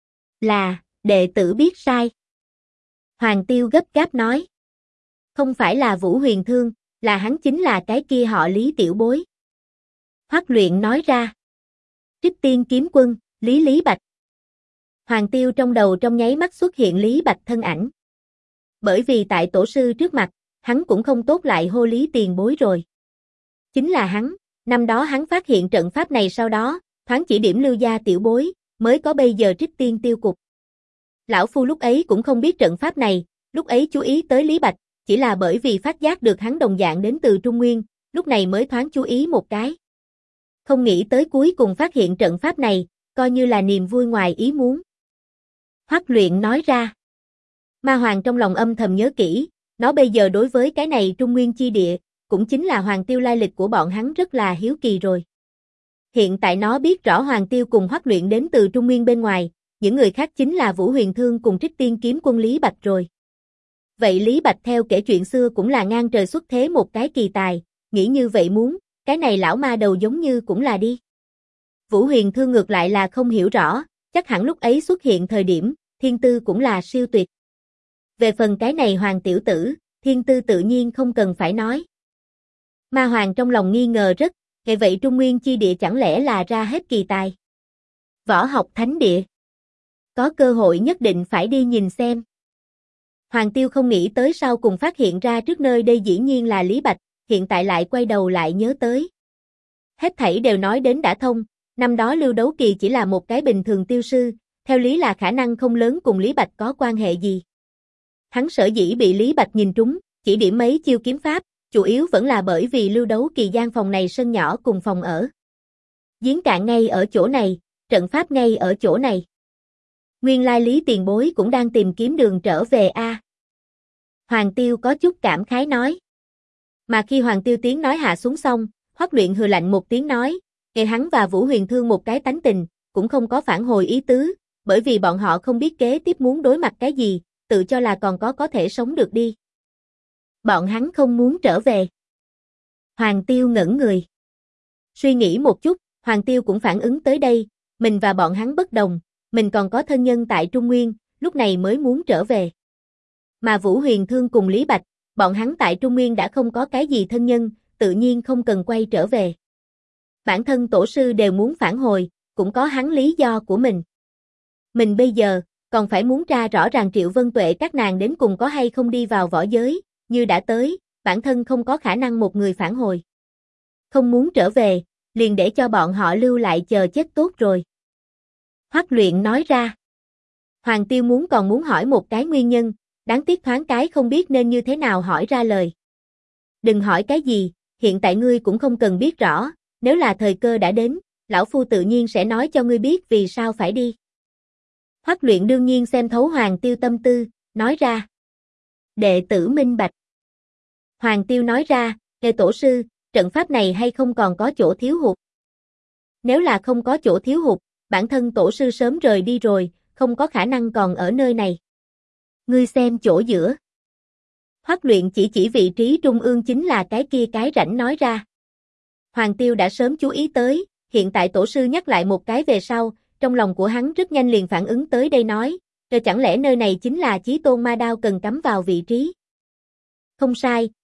Là, đệ tử biết sai. Hoàng Tiêu gấp gáp nói. Không phải là Vũ Huyền Thương, là hắn chính là cái kia họ Lý tiểu bối. Hoắc Luyện nói ra. Trích Tiên kiếm quân, Lý Bạch. Hoàng Tiêu trong đầu trong nháy mắt xuất hiện Lý Bạch thân ảnh. Bởi vì tại tổ sư trước mặt, hắn cũng không tốt lại hô Lý tiền bối rồi. Chính là hắn, năm đó hắn phát hiện trận pháp này sau đó, thoáng chỉ điểm Lưu gia tiểu bối, mới có bây giờ Trích Tiên tiêu cục. Lão Phu lúc ấy cũng không biết trận pháp này, lúc ấy chú ý tới Lý Bạch, chỉ là bởi vì phát giác được hắn đồng dạng đến từ Trung Nguyên, lúc này mới thoáng chú ý một cái. Không nghĩ tới cuối cùng phát hiện trận pháp này, coi như là niềm vui ngoài ý muốn. Hoắc Luyện nói ra. Ma Hoàng trong lòng âm thầm nhớ kỹ, nó bây giờ đối với cái này Trung Nguyên chi địa, cũng chính là Hoàng Tiêu lai lịch của bọn hắn rất là hiếu kỳ rồi. Hiện tại nó biết rõ Hoàng Tiêu cùng Hoắc Luyện đến từ Trung Nguyên bên ngoài, những người khác chính là Vũ Huyền Thương cùng Trích Tiên kiếm quân Lý Bạch rồi. Vậy Lý Bạch theo kể chuyện xưa cũng là ngang trời xuất thế một cái kỳ tài, nghĩ như vậy muốn, cái này lão ma đầu giống như cũng là đi. Vũ Huyền Thương ngược lại là không hiểu rõ, chắc hẳn lúc ấy xuất hiện thời điểm, thiên tư cũng là siêu tuyệt. Về phần cái này Hoàng tiểu tử, thiên tư tự nhiên không cần phải nói. Ma Hoàng trong lòng nghi ngờ rất, ngày vậy Trung Nguyên chi địa chẳng lẽ là ra hết kỳ tài. Võ học thánh địa. Có cơ hội nhất định phải đi nhìn xem. Hoàng Tiêu không nghĩ tới sau cùng phát hiện ra trước nơi đây dĩ nhiên là Lý Bạch, hiện tại lại quay đầu lại nhớ tới. Hết thảy đều nói đến đã thông, năm đó Lưu Đấu Kỳ chỉ là một cái bình thường tiêu sư, theo lý là khả năng không lớn cùng Lý Bạch có quan hệ gì. Hắn sở dĩ bị Lý Bạch nhìn trúng, chỉ điểm mấy chiêu kiếm pháp, chủ yếu vẫn là bởi vì Lưu Đấu Kỳ gian phòng này sân nhỏ cùng phòng ở. Giếng cạn ngay ở chỗ này, trận pháp ngay ở chỗ này. Nguyên lai Lý tiền bối cũng đang tìm kiếm đường trở về a. Hoàng Tiêu có chút cảm khái nói. Mà khi Hoàng Tiêu tiếng nói hạ xuống xong, Hoắc Luyện hừ lạnh một tiếng nói, nghe hắn và Vũ Huyền Thương một cái tánh tình, cũng không có phản hồi ý tứ, bởi vì bọn họ không biết kế tiếp muốn đối mặt cái gì, tự cho là còn có thể sống được đi. Bọn hắn không muốn trở về. Hoàng Tiêu ngẩn người. Suy nghĩ một chút, Hoàng Tiêu cũng phản ứng tới đây, mình và bọn hắn bất đồng, mình còn có thân nhân tại Trung Nguyên, lúc này mới muốn trở về. Mà Vũ Huyền Thương cùng Lý Bạch, bọn hắn tại Trung Nguyên đã không có cái gì thân nhân, tự nhiên không cần quay trở về. Bản thân tổ sư đều muốn phản hồi, cũng có hắn lý do của mình. Mình bây giờ, còn phải muốn tra rõ ràng Triệu Vân Tuệ các nàng đến cùng có hay không đi vào võ giới, như đã tới, bản thân không có khả năng một người phản hồi. Không muốn trở về, liền để cho bọn họ lưu lại chờ chết tốt rồi. Hoắc Luyện nói ra. Hoàng Tiêu còn muốn hỏi một cái nguyên nhân, đáng tiếc thoáng cái không biết nên như thế nào hỏi ra lời. Đừng hỏi cái gì, hiện tại ngươi cũng không cần biết rõ, nếu là thời cơ đã đến, lão phu tự nhiên sẽ nói cho ngươi biết vì sao phải đi. Hoắc Luyện đương nhiên xem thấu Hoàng Tiêu tâm tư, nói ra. Đệ tử minh bạch. Hoàng Tiêu nói ra, nghe tổ sư, trận pháp này hay không còn có chỗ thiếu hụt. Nếu là không có chỗ thiếu hụt, bản thân tổ sư sớm rời đi rồi, không có khả năng còn ở nơi này. Ngươi xem chỗ giữa. Hoắc Luyện chỉ vị trí trung ương chính là cái kia cái rãnh nói ra. Hoàng Tiêu đã sớm chú ý tới, hiện tại tổ sư nhắc lại một cái về sau, trong lòng của hắn rất nhanh liền phản ứng tới đây nói, rồi chẳng lẽ nơi này chính là Chí Tôn Ma Đao cần cắm vào vị trí. Không sai,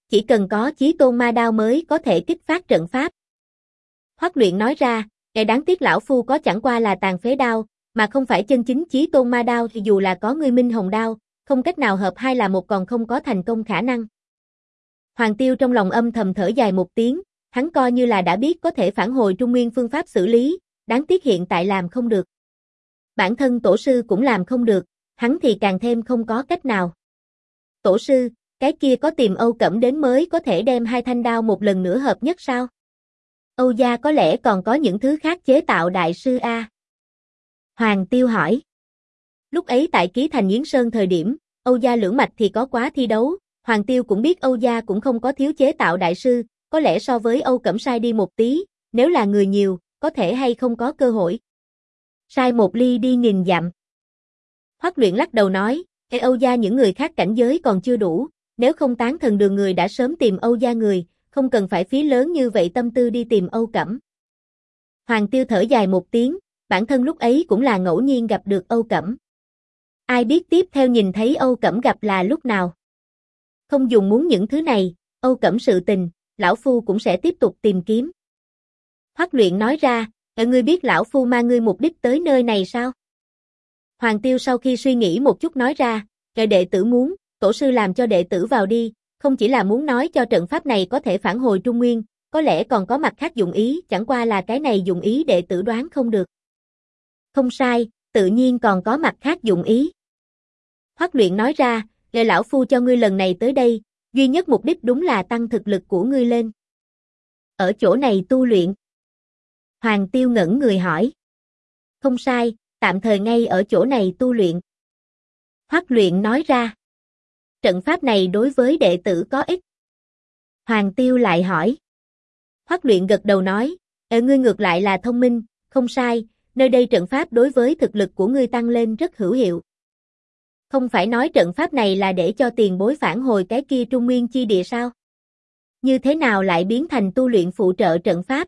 chỉ cần có Chí Tôn Ma Đao mới có thể kích phát trận pháp. Hoắc Luyện nói ra, đáng tiếc lão phu có chẳng qua là tàn phế đao, mà không phải chân chính Chí Tôn Ma Đao thì dù là có ngươi Minh Hồng Đao, không cách nào hợp hai là một còn không có thành công khả năng. Hoàng Tiêu trong lòng âm thầm thở dài một tiếng, hắn coi như là đã biết có thể phản hồi Trung Nguyên phương pháp xử lý, đáng tiếc hiện tại làm không được. Bản thân tổ sư cũng làm không được, hắn thì càng thêm không có cách nào. Tổ sư, cái kia có tìm Âu Cẩm đến mới có thể đem hai thanh đao một lần nữa hợp nhất sao? Âu gia có lẽ còn có những thứ khác chế tạo đại sư a? Hoàng Tiêu hỏi. Lúc ấy tại Ký Thành Yến Sơn thời điểm, Âu gia lưỡng mạch thì có quá thi đấu, Hoàng Tiêu cũng biết Âu gia cũng không có thiếu chế tạo đại sư, có lẽ so với Âu Cẩm sai đi một tí, nếu là người nhiều, có thể hay không có cơ hội. Sai một ly đi nghìn dặm. Hoắc Luyện lắc đầu nói, Âu gia những người khác cảnh giới còn chưa đủ, nếu không tán thần đường người đã sớm tìm Âu gia người, không cần phải phí lớn như vậy tâm tư đi tìm Âu Cẩm. Hoàng Tiêu thở dài một tiếng, bản thân lúc ấy cũng là ngẫu nhiên gặp được Âu Cẩm. Ai biết tiếp theo nhìn thấy Âu Cẩm gặp là lúc nào. Không dùng muốn những thứ này, Âu Cẩm sự tình, lão phu cũng sẽ tiếp tục tìm kiếm. Hoắc Luyện nói ra, ngươi biết lão phu mang ngươi mục đích tới nơi này sao? Hoàng Tiêu sau khi suy nghĩ một chút nói ra, đệ tử muốn, tổ sư làm cho đệ tử vào đi, không chỉ là muốn nói cho trận pháp này có thể phản hồi Trung Nguyên, có lẽ còn có mặt khác dụng ý, chẳng qua là cái này dụng ý đệ tử đoán không được. Không sai, tự nhiên còn có mặt khác dụng ý. Hoắc Luyện nói ra, lão phu cho ngươi lần này tới đây, duy nhất mục đích đúng là tăng thực lực của ngươi lên. Ở chỗ này tu luyện. Hoàng Tiêu ngẩn người hỏi. Không sai, tạm thời ngay ở chỗ này tu luyện. Hoắc Luyện nói ra. Trận pháp này đối với đệ tử có ích. Hoàng Tiêu lại hỏi. Hoắc Luyện gật đầu nói, ngươi ngược lại là thông minh, không sai, nơi đây trận pháp đối với thực lực của ngươi tăng lên rất hữu hiệu. Không phải nói trận pháp này là để cho tiền bối phản hồi cái kia Trung Nguyên chi địa sao? Như thế nào lại biến thành tu luyện phụ trợ trận pháp?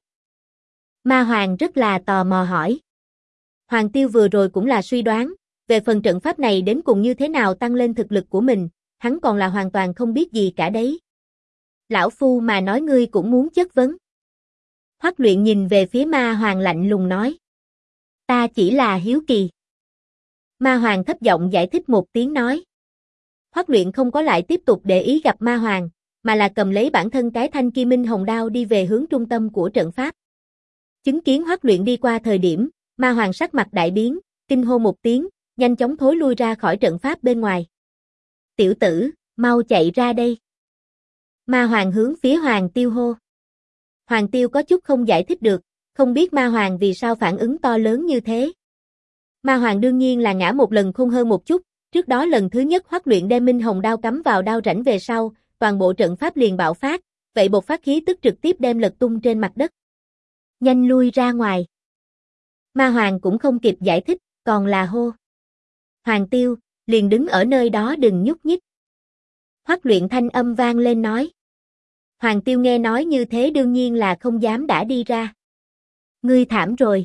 Ma Hoàng rất là tò mò hỏi. Hoàng Tiêu vừa rồi cũng là suy đoán, về phần trận pháp này đến cùng như thế nào tăng lên thực lực của mình, hắn còn là hoàn toàn không biết gì cả đấy. Lão phu mà nói ngươi cũng muốn chất vấn. Hoắc Luyện nhìn về phía Ma Hoàng lạnh lùng nói. Ta chỉ là hiếu kỳ. Ma Hoàng thấp giọng giải thích một tiếng nói. Hoắc Luyện không có lại tiếp tục để ý gặp Ma Hoàng, mà là cầm lấy bản thân cái thanh Kim Minh Hồng Đao đi về hướng trung tâm của trận pháp. Chứng kiến Hoắc Luyện đi qua thời điểm, Ma Hoàng sắc mặt đại biến, kinh hô một tiếng, nhanh chóng thối lui ra khỏi trận pháp bên ngoài. Tiểu tử, mau chạy ra đây. Ma Hoàng hướng phía Hoàng Tiêu hô. Hoàng Tiêu có chút không giải thích được, không biết Ma Hoàng vì sao phản ứng to lớn như thế. Ma Hoàng đương nhiên là ngã một lần khôn hơn một chút, trước đó lần thứ nhất Hoắc Luyện đem Minh Hồng Đao cắm vào đao rãnh về sau, toàn bộ trận pháp liền bạo phát, vậy bộc phát khí tức trực tiếp đem lật tung trên mặt đất. Nhanh lui ra ngoài. Ma Hoàng cũng không kịp giải thích, còn là hô. Hoàng Tiêu, liền đứng ở nơi đó đừng nhúc nhích. Hoắc Luyện thanh âm vang lên nói. Hoàng Tiêu nghe nói như thế đương nhiên là không dám đã đi ra. Ngươi thảm rồi.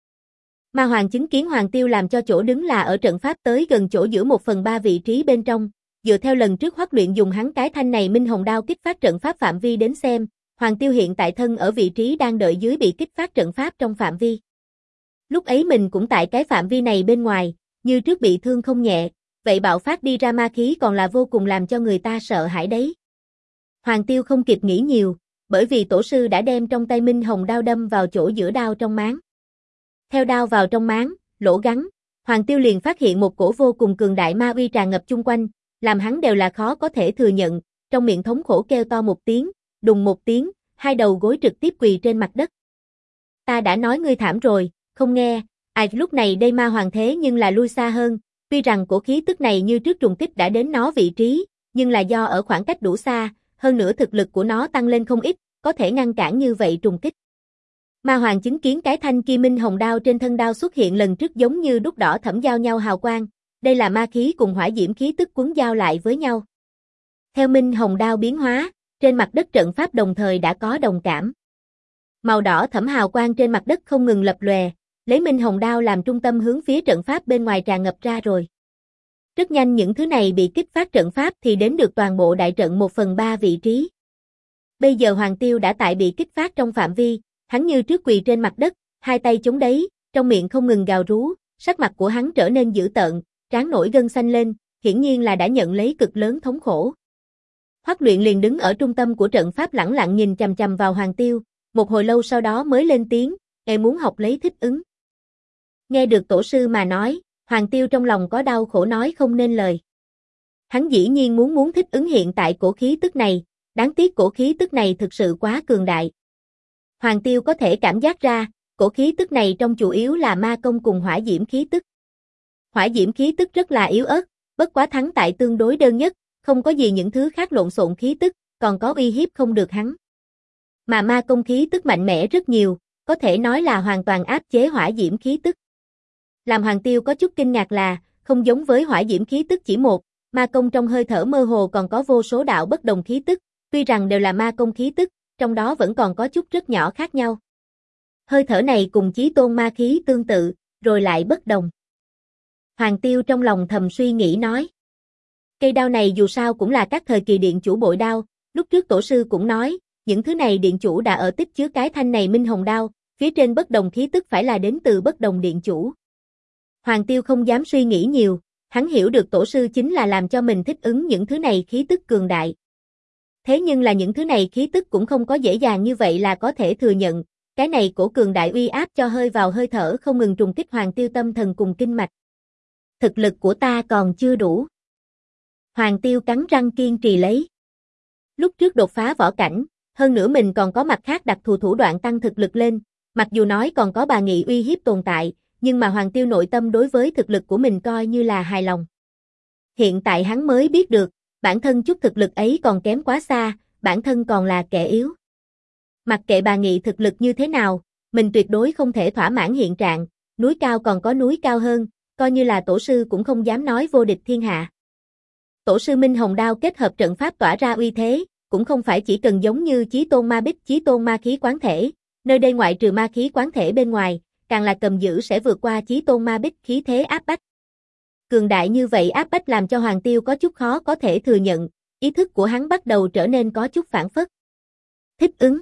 Ma Hoàng chứng kiến Hoàng Tiêu làm cho chỗ đứng là ở trận pháp tới gần chỗ giữa 1/3 vị trí bên trong, dựa theo lần trước Hoắc Luyện dùng hắn cái thanh này Minh Hồng Đao kích phát trận pháp phạm vi đến xem, Hoàng Tiêu hiện tại thân ở vị trí đang đợi dưới bị kích phát trận pháp trong phạm vi. Lúc ấy mình cũng tại cái phạm vi này bên ngoài, như trước bị thương không nhẹ, vậy bạo phát đi ra ma khí còn là vô cùng làm cho người ta sợ hãi đấy. Hoàng Tiêu không kịp nghĩ nhiều, bởi vì tổ sư đã đem trong tay Minh Hồng Đao đâm vào chỗ giữa đao trong máng. Theo đao vào trong máng, lỗ gắn, Hoàng Tiêu liền phát hiện một cổ vô cùng cường đại ma uy tràn ngập chung quanh, làm hắn đều là khó có thể thừa nhận, trong miệng thống khổ kêu to một tiếng, đùng một tiếng, hai đầu gối trực tiếp quỳ trên mặt đất. Ta đã nói ngươi thảm rồi, không nghe, lúc này đây Ma Hoàng thế nhưng là lui xa hơn, tuy rằng cổ khí tức này như trước trùng kích đã đến nó vị trí, nhưng là do ở khoảng cách đủ xa, hơn nữa thực lực của nó tăng lên không ít, có thể ngăn cản như vậy trùng kích. Ma Hoàng chứng kiến cái thanh Kim Minh Hồng Đao trên thân đao xuất hiện lần trước giống như đúc đỏ thẫm giao nhau hào quang, đây là ma khí cùng hỏa diễm khí tức quấn giao lại với nhau. Theo Minh Hồng Đao biến hóa, trên mặt đất trận pháp đồng thời đã có đồng cảm. Màu đỏ thẫm hào quang trên mặt đất không ngừng lập lòe, lấy Minh Hồng Đao làm trung tâm hướng phía trận pháp bên ngoài tràn ngập ra rồi. Rất nhanh những thứ này bị kích phát trận pháp thì đến được toàn bộ đại trận 1/3 vị trí. Bây giờ Hoàng Tiêu đã tại bị kích phát trong phạm vi, hắn như trước quỳ trên mặt đất, hai tay chống đáy, trong miệng không ngừng gào rú, sắc mặt của hắn trở nên dữ tợn, trán nổi gân xanh lên, hiển nhiên là đã nhận lấy cực lớn thống khổ. Hoắc Luyện liền đứng ở trung tâm của trận pháp lẳng lặng nhìn chằm chằm vào Hoàng Tiêu, một hồi lâu sau đó mới lên tiếng, "Em muốn học lấy thích ứng." Nghe được tổ sư mà nói, Hoàng Tiêu trong lòng có đau khổ nói không nên lời. Hắn dĩ nhiên muốn thích ứng hiện tại cổ khí tức này, đáng tiếc cổ khí tức này thực sự quá cường đại. Hoàng Tiêu có thể cảm giác ra, cổ khí tức này trong chủ yếu là ma công cùng hỏa diễm khí tức. Hỏa diễm khí tức rất là yếu ớt, bất quá thắng tại tương đối đơn nhất, không có gì những thứ khác lộn xộn khí tức, còn có uy hiếp không được hắn. Mà ma công khí tức mạnh mẽ rất nhiều, có thể nói là hoàn toàn áp chế hỏa diễm khí tức. Làm Hoàng Tiêu có chút kinh ngạc là, không giống với hỏa diễm khí tức chỉ một, ma công trong hơi thở mơ hồ còn có vô số đạo bất đồng khí tức, tuy rằng đều là ma công khí tức, trong đó vẫn còn có chút rất nhỏ khác nhau. Hơi thở này cùng chí tôn ma khí tương tự, rồi lại bất đồng. Hoàng Tiêu trong lòng thầm suy nghĩ nói. Cây đao này dù sao cũng là các thời kỳ điện chủ bội đao, lúc trước tổ sư cũng nói, những thứ này điện chủ đã ở tích chứa cái thanh này minh hồng đao, phía trên bất đồng khí tức phải là đến từ bất đồng điện chủ. Hoàng Tiêu không dám suy nghĩ nhiều, hắn hiểu được tổ sư chính là làm cho mình thích ứng những thứ này khí tức cường đại. Thế nhưng là những thứ này khí tức cũng không có dễ dàng như vậy là có thể thừa nhận, cái này cổ cường đại uy áp cho hơi vào hơi thở không ngừng trùng kích Hoàng Tiêu tâm thần cùng kinh mạch. Thực lực của ta còn chưa đủ. Hoàng Tiêu cắn răng kiên trì lấy. Lúc trước đột phá võ cảnh, hơn nữa mình còn có mặt khác đặc thù thủ đoạn tăng thực lực lên, mặc dù nói còn có bà nghị uy hiếp tồn tại, nhưng mà Hoàng Tiêu nội tâm đối với thực lực của mình coi như là hài lòng. Hiện tại hắn mới biết được, bản thân chút thực lực ấy còn kém quá xa, bản thân còn là kẻ yếu. Mặc kệ bà nghị thực lực như thế nào, mình tuyệt đối không thể thỏa mãn hiện trạng, núi cao còn có núi cao hơn, coi như là tổ sư cũng không dám nói vô địch thiên hạ. Tổ sư Minh Hồng Đao kết hợp trận pháp tỏa ra uy thế, cũng không phải chỉ cần giống như chí tôn ma bích chí tôn ma khí quán thể, nơi đây ngoại trừ ma khí quán thể bên ngoài, càng là cầm giữ sẽ vượt qua chí tôn ma bích khí thế áp bách. Cường đại như vậy áp bách làm cho Hoàng Tiêu có chút khó có thể thừa nhận, ý thức của hắn bắt đầu trở nên có chút phản phất. Thích ứng.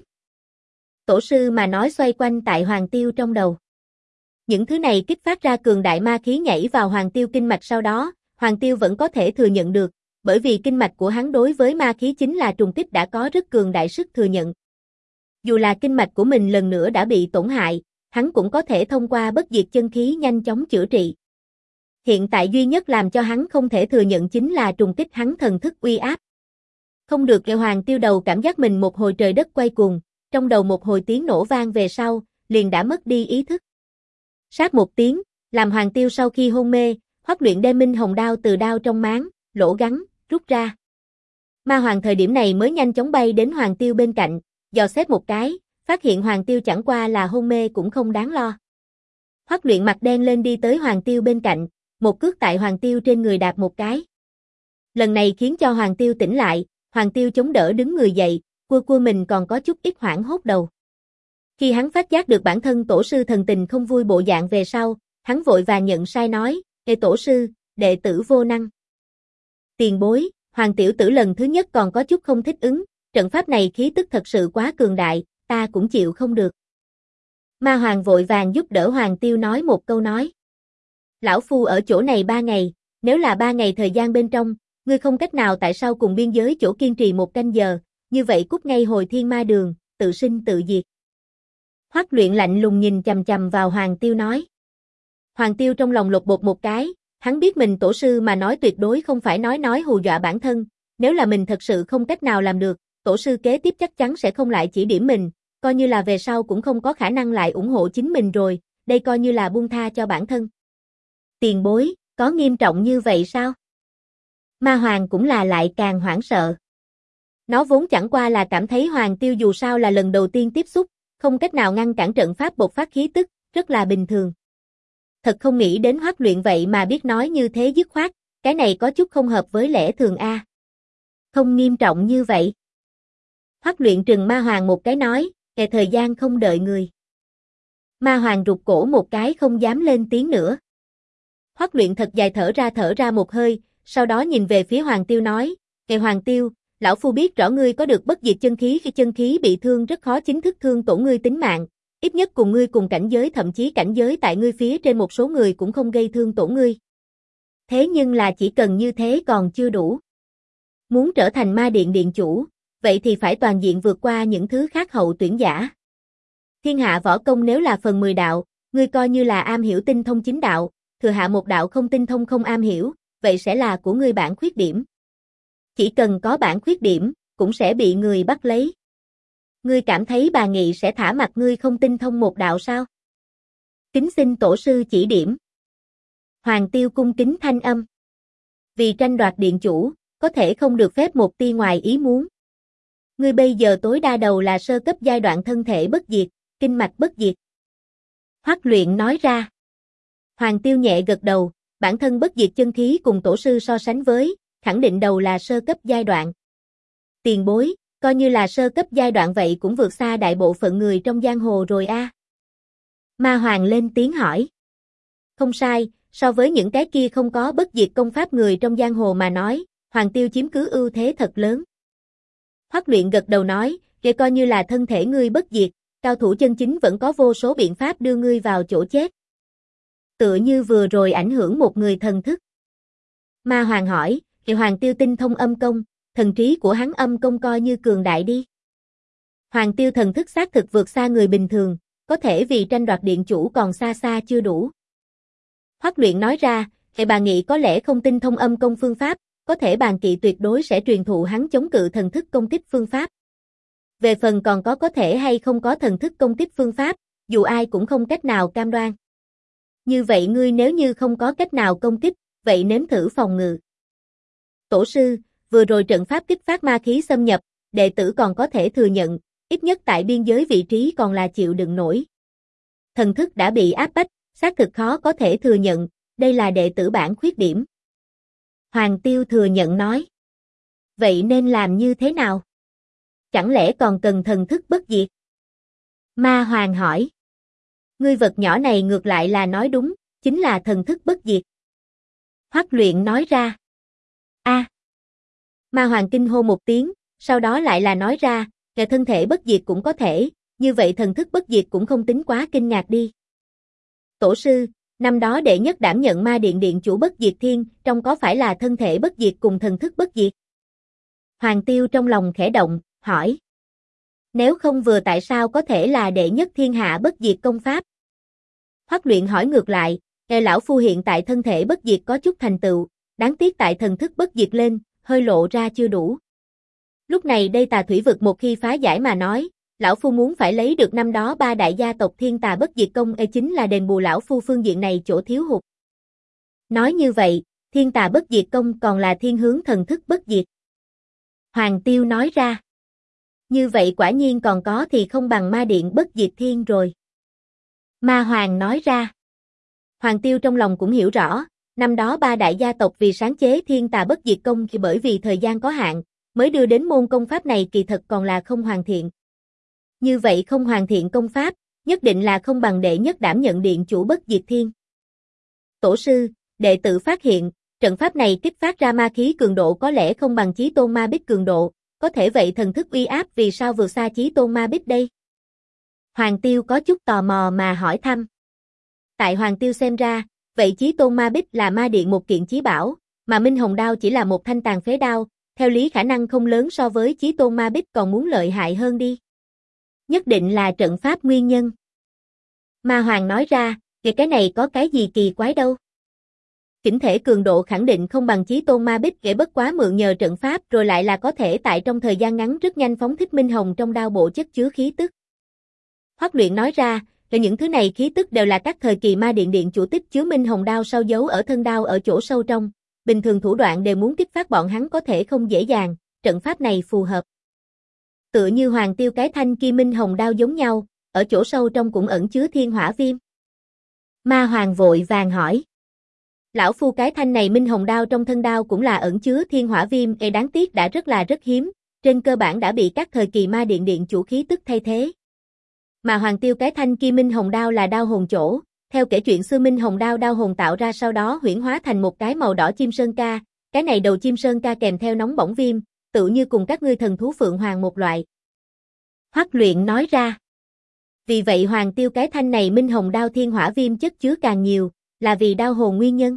Tổ sư mà nói xoay quanh tại Hoàng Tiêu trong đầu. Những thứ này kích phát ra cường đại ma khí nhảy vào Hoàng Tiêu kinh mạch sau đó, Hoàng Tiêu vẫn có thể thừa nhận được, bởi vì kinh mạch của hắn đối với ma khí chính là trùng kích đã có rất cường đại sức thừa nhận. Dù là kinh mạch của mình lần nữa đã bị tổn hại, hắn cũng có thể thông qua bất diệt chân khí nhanh chóng chữa trị. Hiện tại duy nhất làm cho hắn không thể thừa nhận chính là trùng kích hắn thần thức uy áp. Không được kêu Hoàng Tiêu đầu cảm giác mình một hồi trời đất quay cuồng, trong đầu một hồi tiếng nổ vang về sau, liền đã mất đi ý thức. Sát một tiếng, làm Hoàng Tiêu sau khi hôn mê, Hoắc Luyện đem Minh Hồng Đao từ đao trong máng, lỗ gắn, rút ra. Ma Hoàng thời điểm này mới nhanh chóng bay đến Hoàng Tiêu bên cạnh, dò xét một cái, phát hiện Hoàng Tiêu chẳng qua là hôn mê cũng không đáng lo. Hoắc Luyện mặt đen lên đi tới Hoàng Tiêu bên cạnh, một cước tại Hoàng Tiêu trên người đạp một cái. Lần này khiến cho Hoàng Tiêu tỉnh lại, Hoàng Tiêu chống đỡ đứng người dậy, cua mình còn có chút ít hoảng hốt đầu. Khi hắn phát giác được bản thân tổ sư thần tình không vui bộ dạng về sau, hắn vội vàng nhận sai nói, "Ê tổ sư, đệ tử vô năng." Tiền bối, Hoàng tiểu tử lần thứ nhất còn có chút không thích ứng, trận pháp này khí tức thật sự quá cường đại, ta cũng chịu không được. Ma Hoàng vội vàng giúp đỡ Hoàng Tiêu nói một câu nói. Lão Phu ở chỗ này 3 ngày, nếu là 3 ngày thời gian bên trong, ngươi không cách nào tại sao cùng biên giới chỗ kiên trì 1 canh giờ, như vậy cút ngay hồi thiên ma đường, tự sinh tự diệt. Hoắc Luyện lạnh lùng nhìn chằm chằm vào Hoàng Tiêu nói. Hoàng Tiêu trong lòng lột bột một cái, hắn biết mình tổ sư mà nói tuyệt đối không phải nói hù dọa bản thân, nếu là mình thật sự không cách nào làm được, tổ sư kế tiếp chắc chắn sẽ không lại chỉ điểm mình, coi như là về sau cũng không có khả năng lại ủng hộ chính mình rồi, đây coi như là buông tha cho bản thân. Tiền bối, có nghiêm trọng như vậy sao? Ma Hoàng cũng là lại càng hoảng sợ. Nó vốn chẳng qua là cảm thấy Hoàng Tiêu dù sao là lần đầu tiên tiếp xúc, không cách nào ngăn cản trận pháp bộc phát khí tức, rất là bình thường. Thật không nghĩ đến Hoắc Luyện vậy mà biết nói như thế dứt khoát, cái này có chút không hợp với lẽ thường a. Không nghiêm trọng như vậy. Hoắc Luyện trừng Ma Hoàng một cái nói, "Kẻ thời gian không đợi người." Ma Hoàng rụt cổ một cái không dám lên tiếng nữa. Hoắc Luyện thật dài thở ra một hơi, sau đó nhìn về phía Hoàng Tiêu nói, "Kẻ Hoàng Tiêu, lão phu biết rõ ngươi có được bất diệt chân khí, khi chân khí bị thương rất khó chính thức thương tổn ngươi tính mạng, ít nhất cùng ngươi cùng cảnh giới, thậm chí cảnh giới tại ngươi phía trên một số người cũng không gây thương tổn ngươi. Thế nhưng là chỉ cần như thế còn chưa đủ. Muốn trở thành ma điện điện chủ, vậy thì phải toàn diện vượt qua những thứ khác hậu tuyển giả. Thiên hạ võ công nếu là phần 10 đạo, ngươi coi như là am hiểu tinh thông 9 đạo, thừa hạ một đạo không tinh thông không am hiểu, vậy sẽ là của ngươi bản khuyết điểm. Chỉ cần có bản khuyết điểm, cũng sẽ bị người bắt lấy. Ngươi cảm thấy bà Nghị sẽ thả mặc ngươi không tinh thông một đạo sao? Kính xin tổ sư chỉ điểm. Hoàng Tiêu cung kính thanh âm. Vì tranh đoạt điện chủ, có thể không được phép một tia ngoài ý muốn. Ngươi bây giờ tối đa đầu là sơ cấp giai đoạn thân thể bất diệt, kinh mạch bất diệt. Hoắc Luyện nói ra. Hoàng Tiêu nhẹ gật đầu, bản thân bất diệt chân khí cùng tổ sư so sánh với, khẳng định đầu là sơ cấp giai đoạn. Tiền bối, coi như là sơ cấp giai đoạn vậy cũng vượt xa đại bộ phận người trong giang hồ rồi a. Ma Hoàng lên tiếng hỏi. Không sai, so với những cái kia không có bất diệt công pháp người trong giang hồ mà nói, Hoàng Tiêu chiếm cứ ưu thế thật lớn. Hoắc Luyện gật đầu nói, kể coi như là thân thể ngươi bất diệt, cao thủ chân chính vẫn có vô số biện pháp đưa ngươi vào chỗ chết. Tựa như vừa rồi ảnh hưởng một người thần thức. Ma Hoàng hỏi, thì Hoàng Tiêu tinh thông âm công, thần trí của hắn âm công coi như cường đại đi. Hoàng Tiêu thần thức xác thực vượt xa người bình thường, có thể vì tranh đoạt điện chủ còn xa xa chưa đủ. Hoắc Luyện nói ra, thì bà Nghị có lẽ không tinh thông âm công phương pháp, có thể Bàn Kỵ tuyệt đối sẽ truyền thụ hắn chống cự thần thức công kích phương pháp. Về phần còn có thể hay không có thần thức công kích phương pháp, dù ai cũng không cách nào cam đoan. Như vậy ngươi nếu như không có cách nào công kích, vậy nếm thử phòng ngự. Tổ sư, vừa rồi trận pháp kích phát ma khí xâm nhập, đệ tử còn có thể thừa nhận, ít nhất tại biên giới vị trí còn là chịu đựng nổi. Thần thức đã bị áp bách, xác thực khó có thể thừa nhận, đây là đệ tử bản khuyết điểm. Hoàng Tiêu thừa nhận nói. Vậy nên làm như thế nào? Chẳng lẽ còn cần thần thức bất diệt? Ma Hoàng hỏi. Ngươi vật nhỏ này ngược lại là nói đúng, chính là thần thức bất diệt. Hoắc Luyện nói ra. A. Ma Hoàng kinh hô một tiếng, sau đó lại là nói ra, kẻ thân thể bất diệt cũng có thể, như vậy thần thức bất diệt cũng không tính quá kinh ngạc đi. Tổ sư, năm đó đệ nhất đảm nhận ma điện điện chủ bất diệt thiên, trong có phải là thân thể bất diệt cùng thần thức bất diệt? Hoàng Tiêu trong lòng khẽ động, hỏi. Nếu không vừa tại sao có thể là đệ nhất thiên hạ bất diệt công pháp? Hoắc Luyện hỏi ngược lại, lão phu hiện tại thân thể bất diệt có chút thành tựu, đáng tiếc tại thần thức bất diệt lên, hơi lộ ra chưa đủ. Lúc này đây tà thủy vực một khi phá giải mà nói, lão phu muốn phải lấy được năm đó 3 đại gia tộc thiên tà bất diệt công chính là đền bù lão phu phương diện này chỗ thiếu hụt. Nói như vậy, thiên tà bất diệt công còn là thiên hướng thần thức bất diệt. Hoàng Tiêu nói ra. Như vậy quả nhiên còn có thì không bằng ma điện bất diệt thiên rồi. Ma Hoàng nói ra. Hoàng Tiêu trong lòng cũng hiểu rõ, năm đó 3 đại gia tộc vì sáng chế thiên tà bất diệt công thì bởi vì thời gian có hạn, mới đưa đến môn công pháp này kỳ thật còn là không hoàn thiện. Như vậy không hoàn thiện công pháp, nhất định là không bằng đệ nhất đảm nhận điện chủ bất diệt thiên. Tổ sư, đệ tử phát hiện, trận pháp này kích phát ra ma khí cường độ có lẽ không bằng Chí Tôn Ma Bích cường độ, có thể vậy thần thức uy áp vì sao vượt xa Chí Tôn Ma Bích đây? Hoàng Tiêu có chút tò mò mà hỏi thăm. Tại Hoàng Tiêu xem ra, vậy Chí Tôn Ma Bích là ma điện một kiện chí bảo, mà Minh Hồng Đao chỉ là một thanh tàn phế đao, theo lý khả năng không lớn so với Chí Tôn Ma Bích còn muốn lợi hại hơn đi. Nhất định là trận pháp nguyên nhân. Ma Hoàng nói ra, thì cái này có cái gì kỳ quái đâu. Chỉnh thể cường độ khẳng định không bằng Chí Tôn Ma Bích, kể bất quá mượn nhờ trận pháp rồi lại là có thể tại trong thời gian ngắn rất nhanh phóng thích Minh Hồng trong đao bộ chất chứa khí tức. Hoắc Luyện nói ra, là những thứ này khí tức đều là các thời kỳ ma điện điện chủ tích chứa Minh Hồng đao sau giấu ở thân đao ở chỗ sâu trong, bình thường thủ đoạn đều muốn kích phát bọn hắn có thể không dễ dàng, trận pháp này phù hợp. Tựa như Hoàng Tiêu cái thanh kia Minh Hồng đao giống nhau, ở chỗ sâu trong cũng ẩn chứa thiên hỏa viêm. Ma Hoàng vội vàng hỏi. Lão phu cái thanh này Minh Hồng đao trong thân đao cũng là ẩn chứa thiên hỏa viêm, đáng tiếc đã rất hiếm, trên cơ bản đã bị các thời kỳ ma điện điện chủ khí tức thay thế. Mà Hoàng Tiêu cái thanh kia Minh Hồng đao là đao hồn chỗ, theo kể chuyện xưa Minh Hồng đao đao hồn tạo ra sau đó huyễn hóa thành một cái màu đỏ chim sơn ca, cái này đầu chim sơn ca kèm theo nóng bỏng viêm, tựu như cùng các ngươi thần thú phượng hoàng một loại. Hoắc Luyện nói ra. Vì vậy Hoàng Tiêu cái thanh này minh hồng đao thiên hỏa viêm chất chứa càng nhiều, là vì đao hồn nguyên nhân.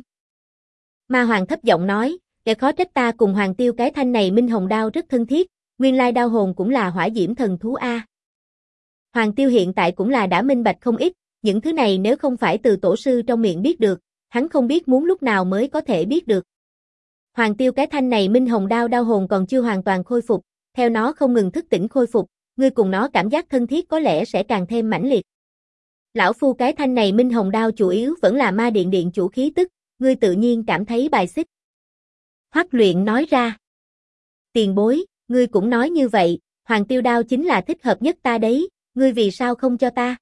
Ma Hoàng thấp giọng nói, kẻ khó trách ta cùng Hoàng Tiêu cái thanh này minh hồng đao rất thân thiết, nguyên lai đao hồn cũng là hỏa diễm thần thú a. Hoàng Tiêu hiện tại cũng là đã minh bạch không ít, những thứ này nếu không phải từ tổ sư trong miệng biết được, hắn không biết muốn lúc nào mới có thể biết được. Hoàng Tiêu cái thanh này minh hồng đao hồn còn chưa hoàn toàn khôi phục, theo nó không ngừng thức tỉnh khôi phục, ngươi cùng nó cảm giác thân thiết có lẽ sẽ càng thêm mãnh liệt. Lão phu cái thanh này minh hồng đao chủ yếu vẫn là ma điện điện chủ khí tức, ngươi tự nhiên cảm thấy bài xích. Hoắc Luyện nói ra. Tiền bối, ngươi cũng nói như vậy, Hoàng Tiêu đao chính là thích hợp nhất ta đấy, ngươi vì sao không cho ta?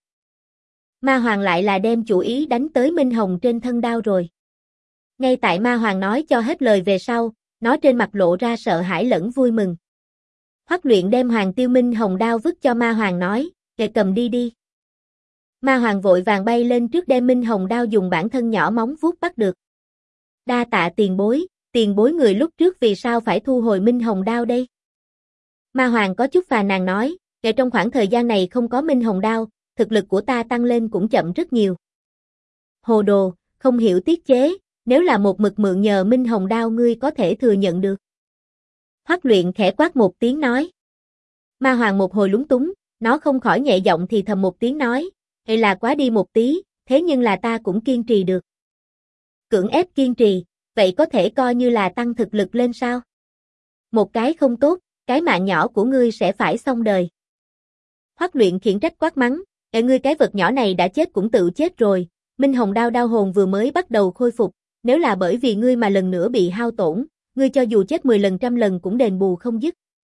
Ma Hoàng lại là đem chủ ý đánh tới minh hồng trên thân đao rồi. Ngay tại Ma Hoàng nói cho hết lời về sau, nó trên mặt lộ ra sợ hãi lẫn vui mừng. Hoắc Luyện đem Hoàng Tiêu minh hồng đao vứt cho Ma Hoàng nói, kệ cầm đi đi. Ma Hoàng vội vàng bay lên trước đem minh hồng đao dùng bản thân nhỏ móng vuốt bắt được. Đa tạ tiền bối người lúc trước vì sao phải thu hồi minh hồng đao đây? Ma Hoàng có chút phàn nàn nói, kể trong khoảng thời gian này không có minh hồng đao, thực lực của ta tăng lên cũng chậm rất nhiều. Hồ đồ, không hiểu tiết chế, nếu là một mực mượn nhờ minh hồng đao ngươi có thể thừa nhận được. Hoắc Luyện khẽ quát một tiếng nói. Ma Hoàng một hồi lúng túng, nó không khỏi nhẹ giọng thì thầm một tiếng nói, hay là quá đi một tí, thế nhưng là ta cũng kiên trì được. Cưỡng ép kiên trì, vậy có thể coi như là tăng thực lực lên sao? Một cái không tốt, cái mạng nhỏ của ngươi sẽ phải xong đời. Hoắc Luyện khiển trách quát mắng, ngươi cái vật nhỏ này đã chết cũng tự chết rồi, minh hồng đao hồn vừa mới bắt đầu khôi phục, nếu là bởi vì ngươi mà lần nữa bị hao tổn, ngươi cho dù chết 10 lần trăm lần cũng đền bù không dứt.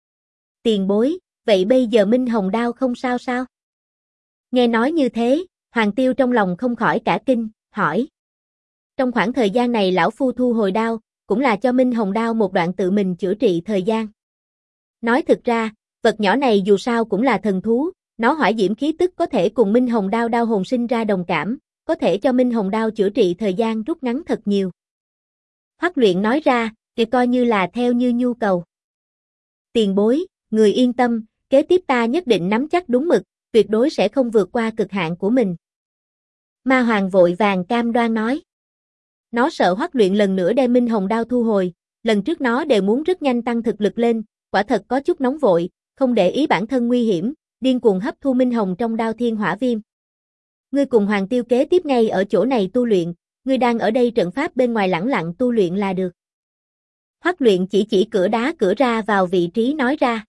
Tiền bối, vậy bây giờ minh hồng đao không sao sao? Nghe nói như thế, Hoàng Tiêu trong lòng không khỏi cả kinh, hỏi. Trong khoảng thời gian này lão phu thu hồi đao, cũng là cho minh hồng đao một đoạn tự mình chữa trị thời gian. Nói thực ra, vật nhỏ này dù sao cũng là thần thú, nó hỏa diễm khí tức có thể cùng minh hồng đao hồn sinh ra đồng cảm, có thể cho minh hồng đao chữa trị thời gian rút ngắn thật nhiều. Hoắc Luyện nói ra, thì coi như là theo như nhu cầu. Tiền bối, người yên tâm, kế tiếp ta nhất định nắm chắc đúng mực, tuyệt đối sẽ không vượt qua cực hạn của mình. Ma Hoàng vội vàng cam đoan nói. Nó sợ Hoắc Luyện lần nữa đem minh hồng đao thu hồi, lần trước nó đều muốn rất nhanh tăng thực lực lên, quả thật có chút nóng vội, không để ý bản thân nguy hiểm, điên cuồng hấp thu minh hồng trong đao thiên hỏa viêm. Ngươi cùng Hoàng Tiêu kế tiếp ngay ở chỗ này tu luyện, ngươi đang ở đây trận pháp bên ngoài lẳng lặng tu luyện là được. Hoắc Luyện chỉ cửa đá cửa ra vào vị trí nói ra.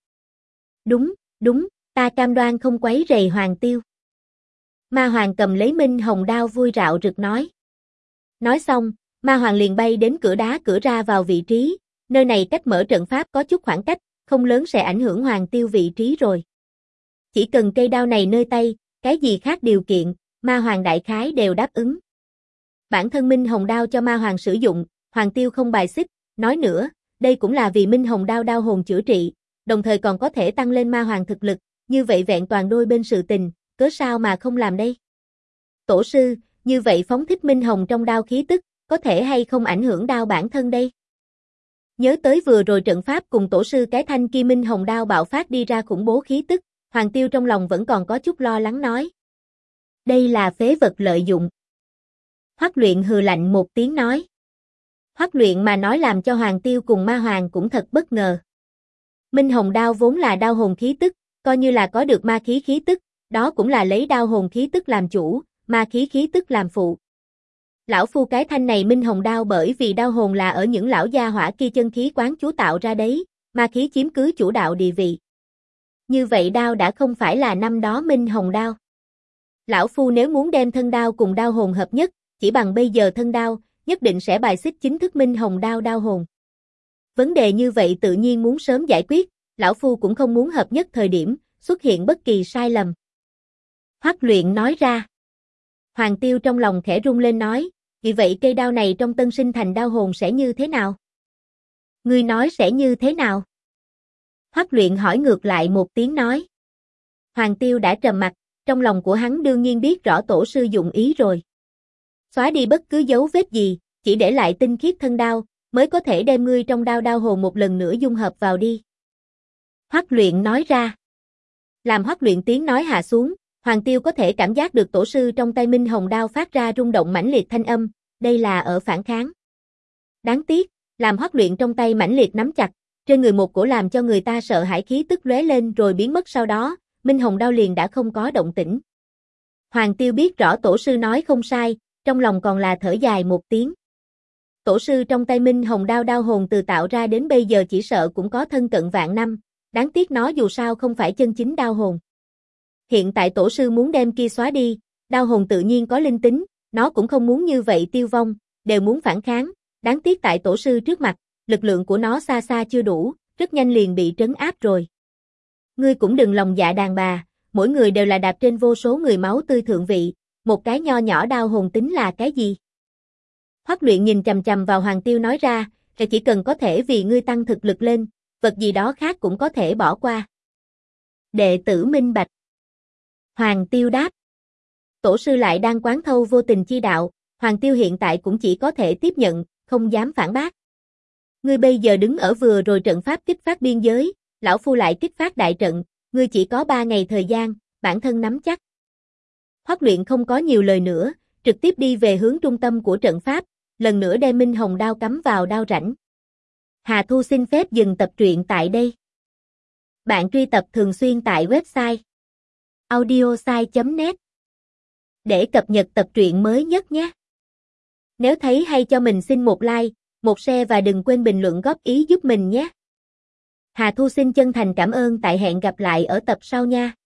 Đúng, ta cam đoan không quấy rầy Hoàng Tiêu. Ma Hoàng cầm lấy minh hồng đao vui rạo rực nói. Nói xong, Ma Hoàng liền bay đến cửa đá cửa ra vào vị trí, nơi này cách mở trận pháp có chút khoảng cách, không lớn sẽ ảnh hưởng Hoàng Tiêu vị trí rồi. Chỉ cần cây đao này nơi tay, cái gì khác điều kiện, Ma Hoàng đại khái đều đáp ứng. Bản thân minh hồng đao cho Ma Hoàng sử dụng, Hoàng Tiêu không bài xích, nói nữa, đây cũng là vì minh hồng đao hồn chữa trị, đồng thời còn có thể tăng lên Ma Hoàng thực lực, như vậy vẹn toàn đôi bên sự tình, cớ sao mà không làm đây? Tổ sư, như vậy phóng thích minh hồng trong đao khí tức, có thể hay không ảnh hưởng đao bản thân đây? Nhớ tới vừa rồi trận pháp cùng tổ sư cái thanh kia minh hồng đao bạo phát đi ra khủng bố khí tức, Hoàng Tiêu trong lòng vẫn còn có chút lo lắng nói. Đây là phế vật lợi dụng. Hoắc Luyện hừ lạnh một tiếng nói. Hoắc Luyện mà nói làm cho Hoàng Tiêu cùng Ma Hoàng cũng thật bất ngờ. Minh hồng đao vốn là đao hồn khí tức, coi như là có được ma khí khí tức, đó cũng là lấy đao hồn khí tức làm chủ, ma khí khí tức làm phụ. Lão phu cái thanh này minh hồng đao bởi vì đao hồn là ở những lão gia hỏa kia chân khí quán chú tạo ra đấy, ma khí chiếm cứ chủ đạo địa vị. Như vậy đao đã không phải là năm đó minh hồng đao. Lão phu nếu muốn đem thân đao cùng đao hồn hợp nhất, chỉ bằng bây giờ thân đao, nhất định sẽ bài xích chính thức minh hồng đao hồn. Vấn đề như vậy tự nhiên muốn sớm giải quyết, lão phu cũng không muốn hợp nhất thời điểm, xuất hiện bất kỳ sai lầm. Hoắc Luyện nói ra. Hoàng Tiêu trong lòng khẽ rung lên nói, vì vậy cây đao này trong tân sinh thành đao hồn sẽ như thế nào? Ngươi nói sẽ như thế nào? Hoắc Luyện hỏi ngược lại một tiếng nói. Hoàng Tiêu đã trầm mặt, trong lòng của hắn đương nhiên biết rõ tổ sư dụng ý rồi. Xóa đi bất cứ dấu vết gì, chỉ để lại tinh khiết thân đao, mới có thể đem ngươi trong đao hồn một lần nữa dung hợp vào đi. Hoắc Luyện nói ra. Làm Hoắc Luyện tiếng nói hạ xuống, Hoàng Tiêu có thể cảm giác được tổ sư trong tay Minh Hồng đao phát ra rung động mãnh liệt thanh âm, đây là ở phản kháng. Đáng tiếc, làm Hoắc Luyện trong tay mãnh liệt nắm chặt, trên người một cổ làm cho người ta sợ hãi khí tức lóe lên rồi biến mất sau đó, Minh Hồng đao liền đã không có động tĩnh. Hoàng Tiêu biết rõ tổ sư nói không sai, trong lòng còn là thở dài một tiếng. Tổ sư trong tay Minh Hồng đao đao hồn từ tạo ra đến bây giờ chỉ sợ cũng có thân cận vạn năm, đáng tiếc nó dù sao không phải chân chính đao hồn. Hiện tại tổ sư muốn đem kia xóa đi, đao hồn tự nhiên có linh tính, nó cũng không muốn như vậy tiêu vong, đều muốn phản kháng, đáng tiếc tại tổ sư trước mặt, lực lượng của nó xa xa chưa đủ, rất nhanh liền bị trấn áp rồi. Ngươi cũng đừng lòng dạ đàn bà, mỗi người đều là đạp trên vô số người máu tươi thượng vị, một cái nho nhỏ đao hồn tính là cái gì? Hoắc Luyện nhìn chằm chằm vào Hoàng Tiêu nói ra, chỉ cần có thể vì ngươi tăng thực lực lên, vật gì đó khác cũng có thể bỏ qua. Đệ tử minh bạch. Hoàng Tiêu đáp. Tổ sư lại đang quán thâu vô tình chi đạo, Hoàng Tiêu hiện tại cũng chỉ có thể tiếp nhận, không dám phản bác. Ngươi bây giờ đứng ở vừa rồi trận pháp kích phát biên giới, lão phu lại kích phát đại trận, ngươi chỉ có 3 ngày thời gian, bản thân nắm chắc. Hoắc Luyện không có nhiều lời nữa, trực tiếp đi về hướng trung tâm của trận pháp, lần nữa đem Minh Hồng đao cắm vào đao rãnh. Hà Thu xin phép dừng tập truyện tại đây. Bạn truy tập thường xuyên tại website audiosai.net để cập nhật tập truyện mới nhất nhé. Nếu thấy hay cho mình xin một like, một share và đừng quên bình luận góp ý giúp mình nhé. Hà Thu xin chân thành cảm ơn, tại hẹn gặp lại ở tập sau nha.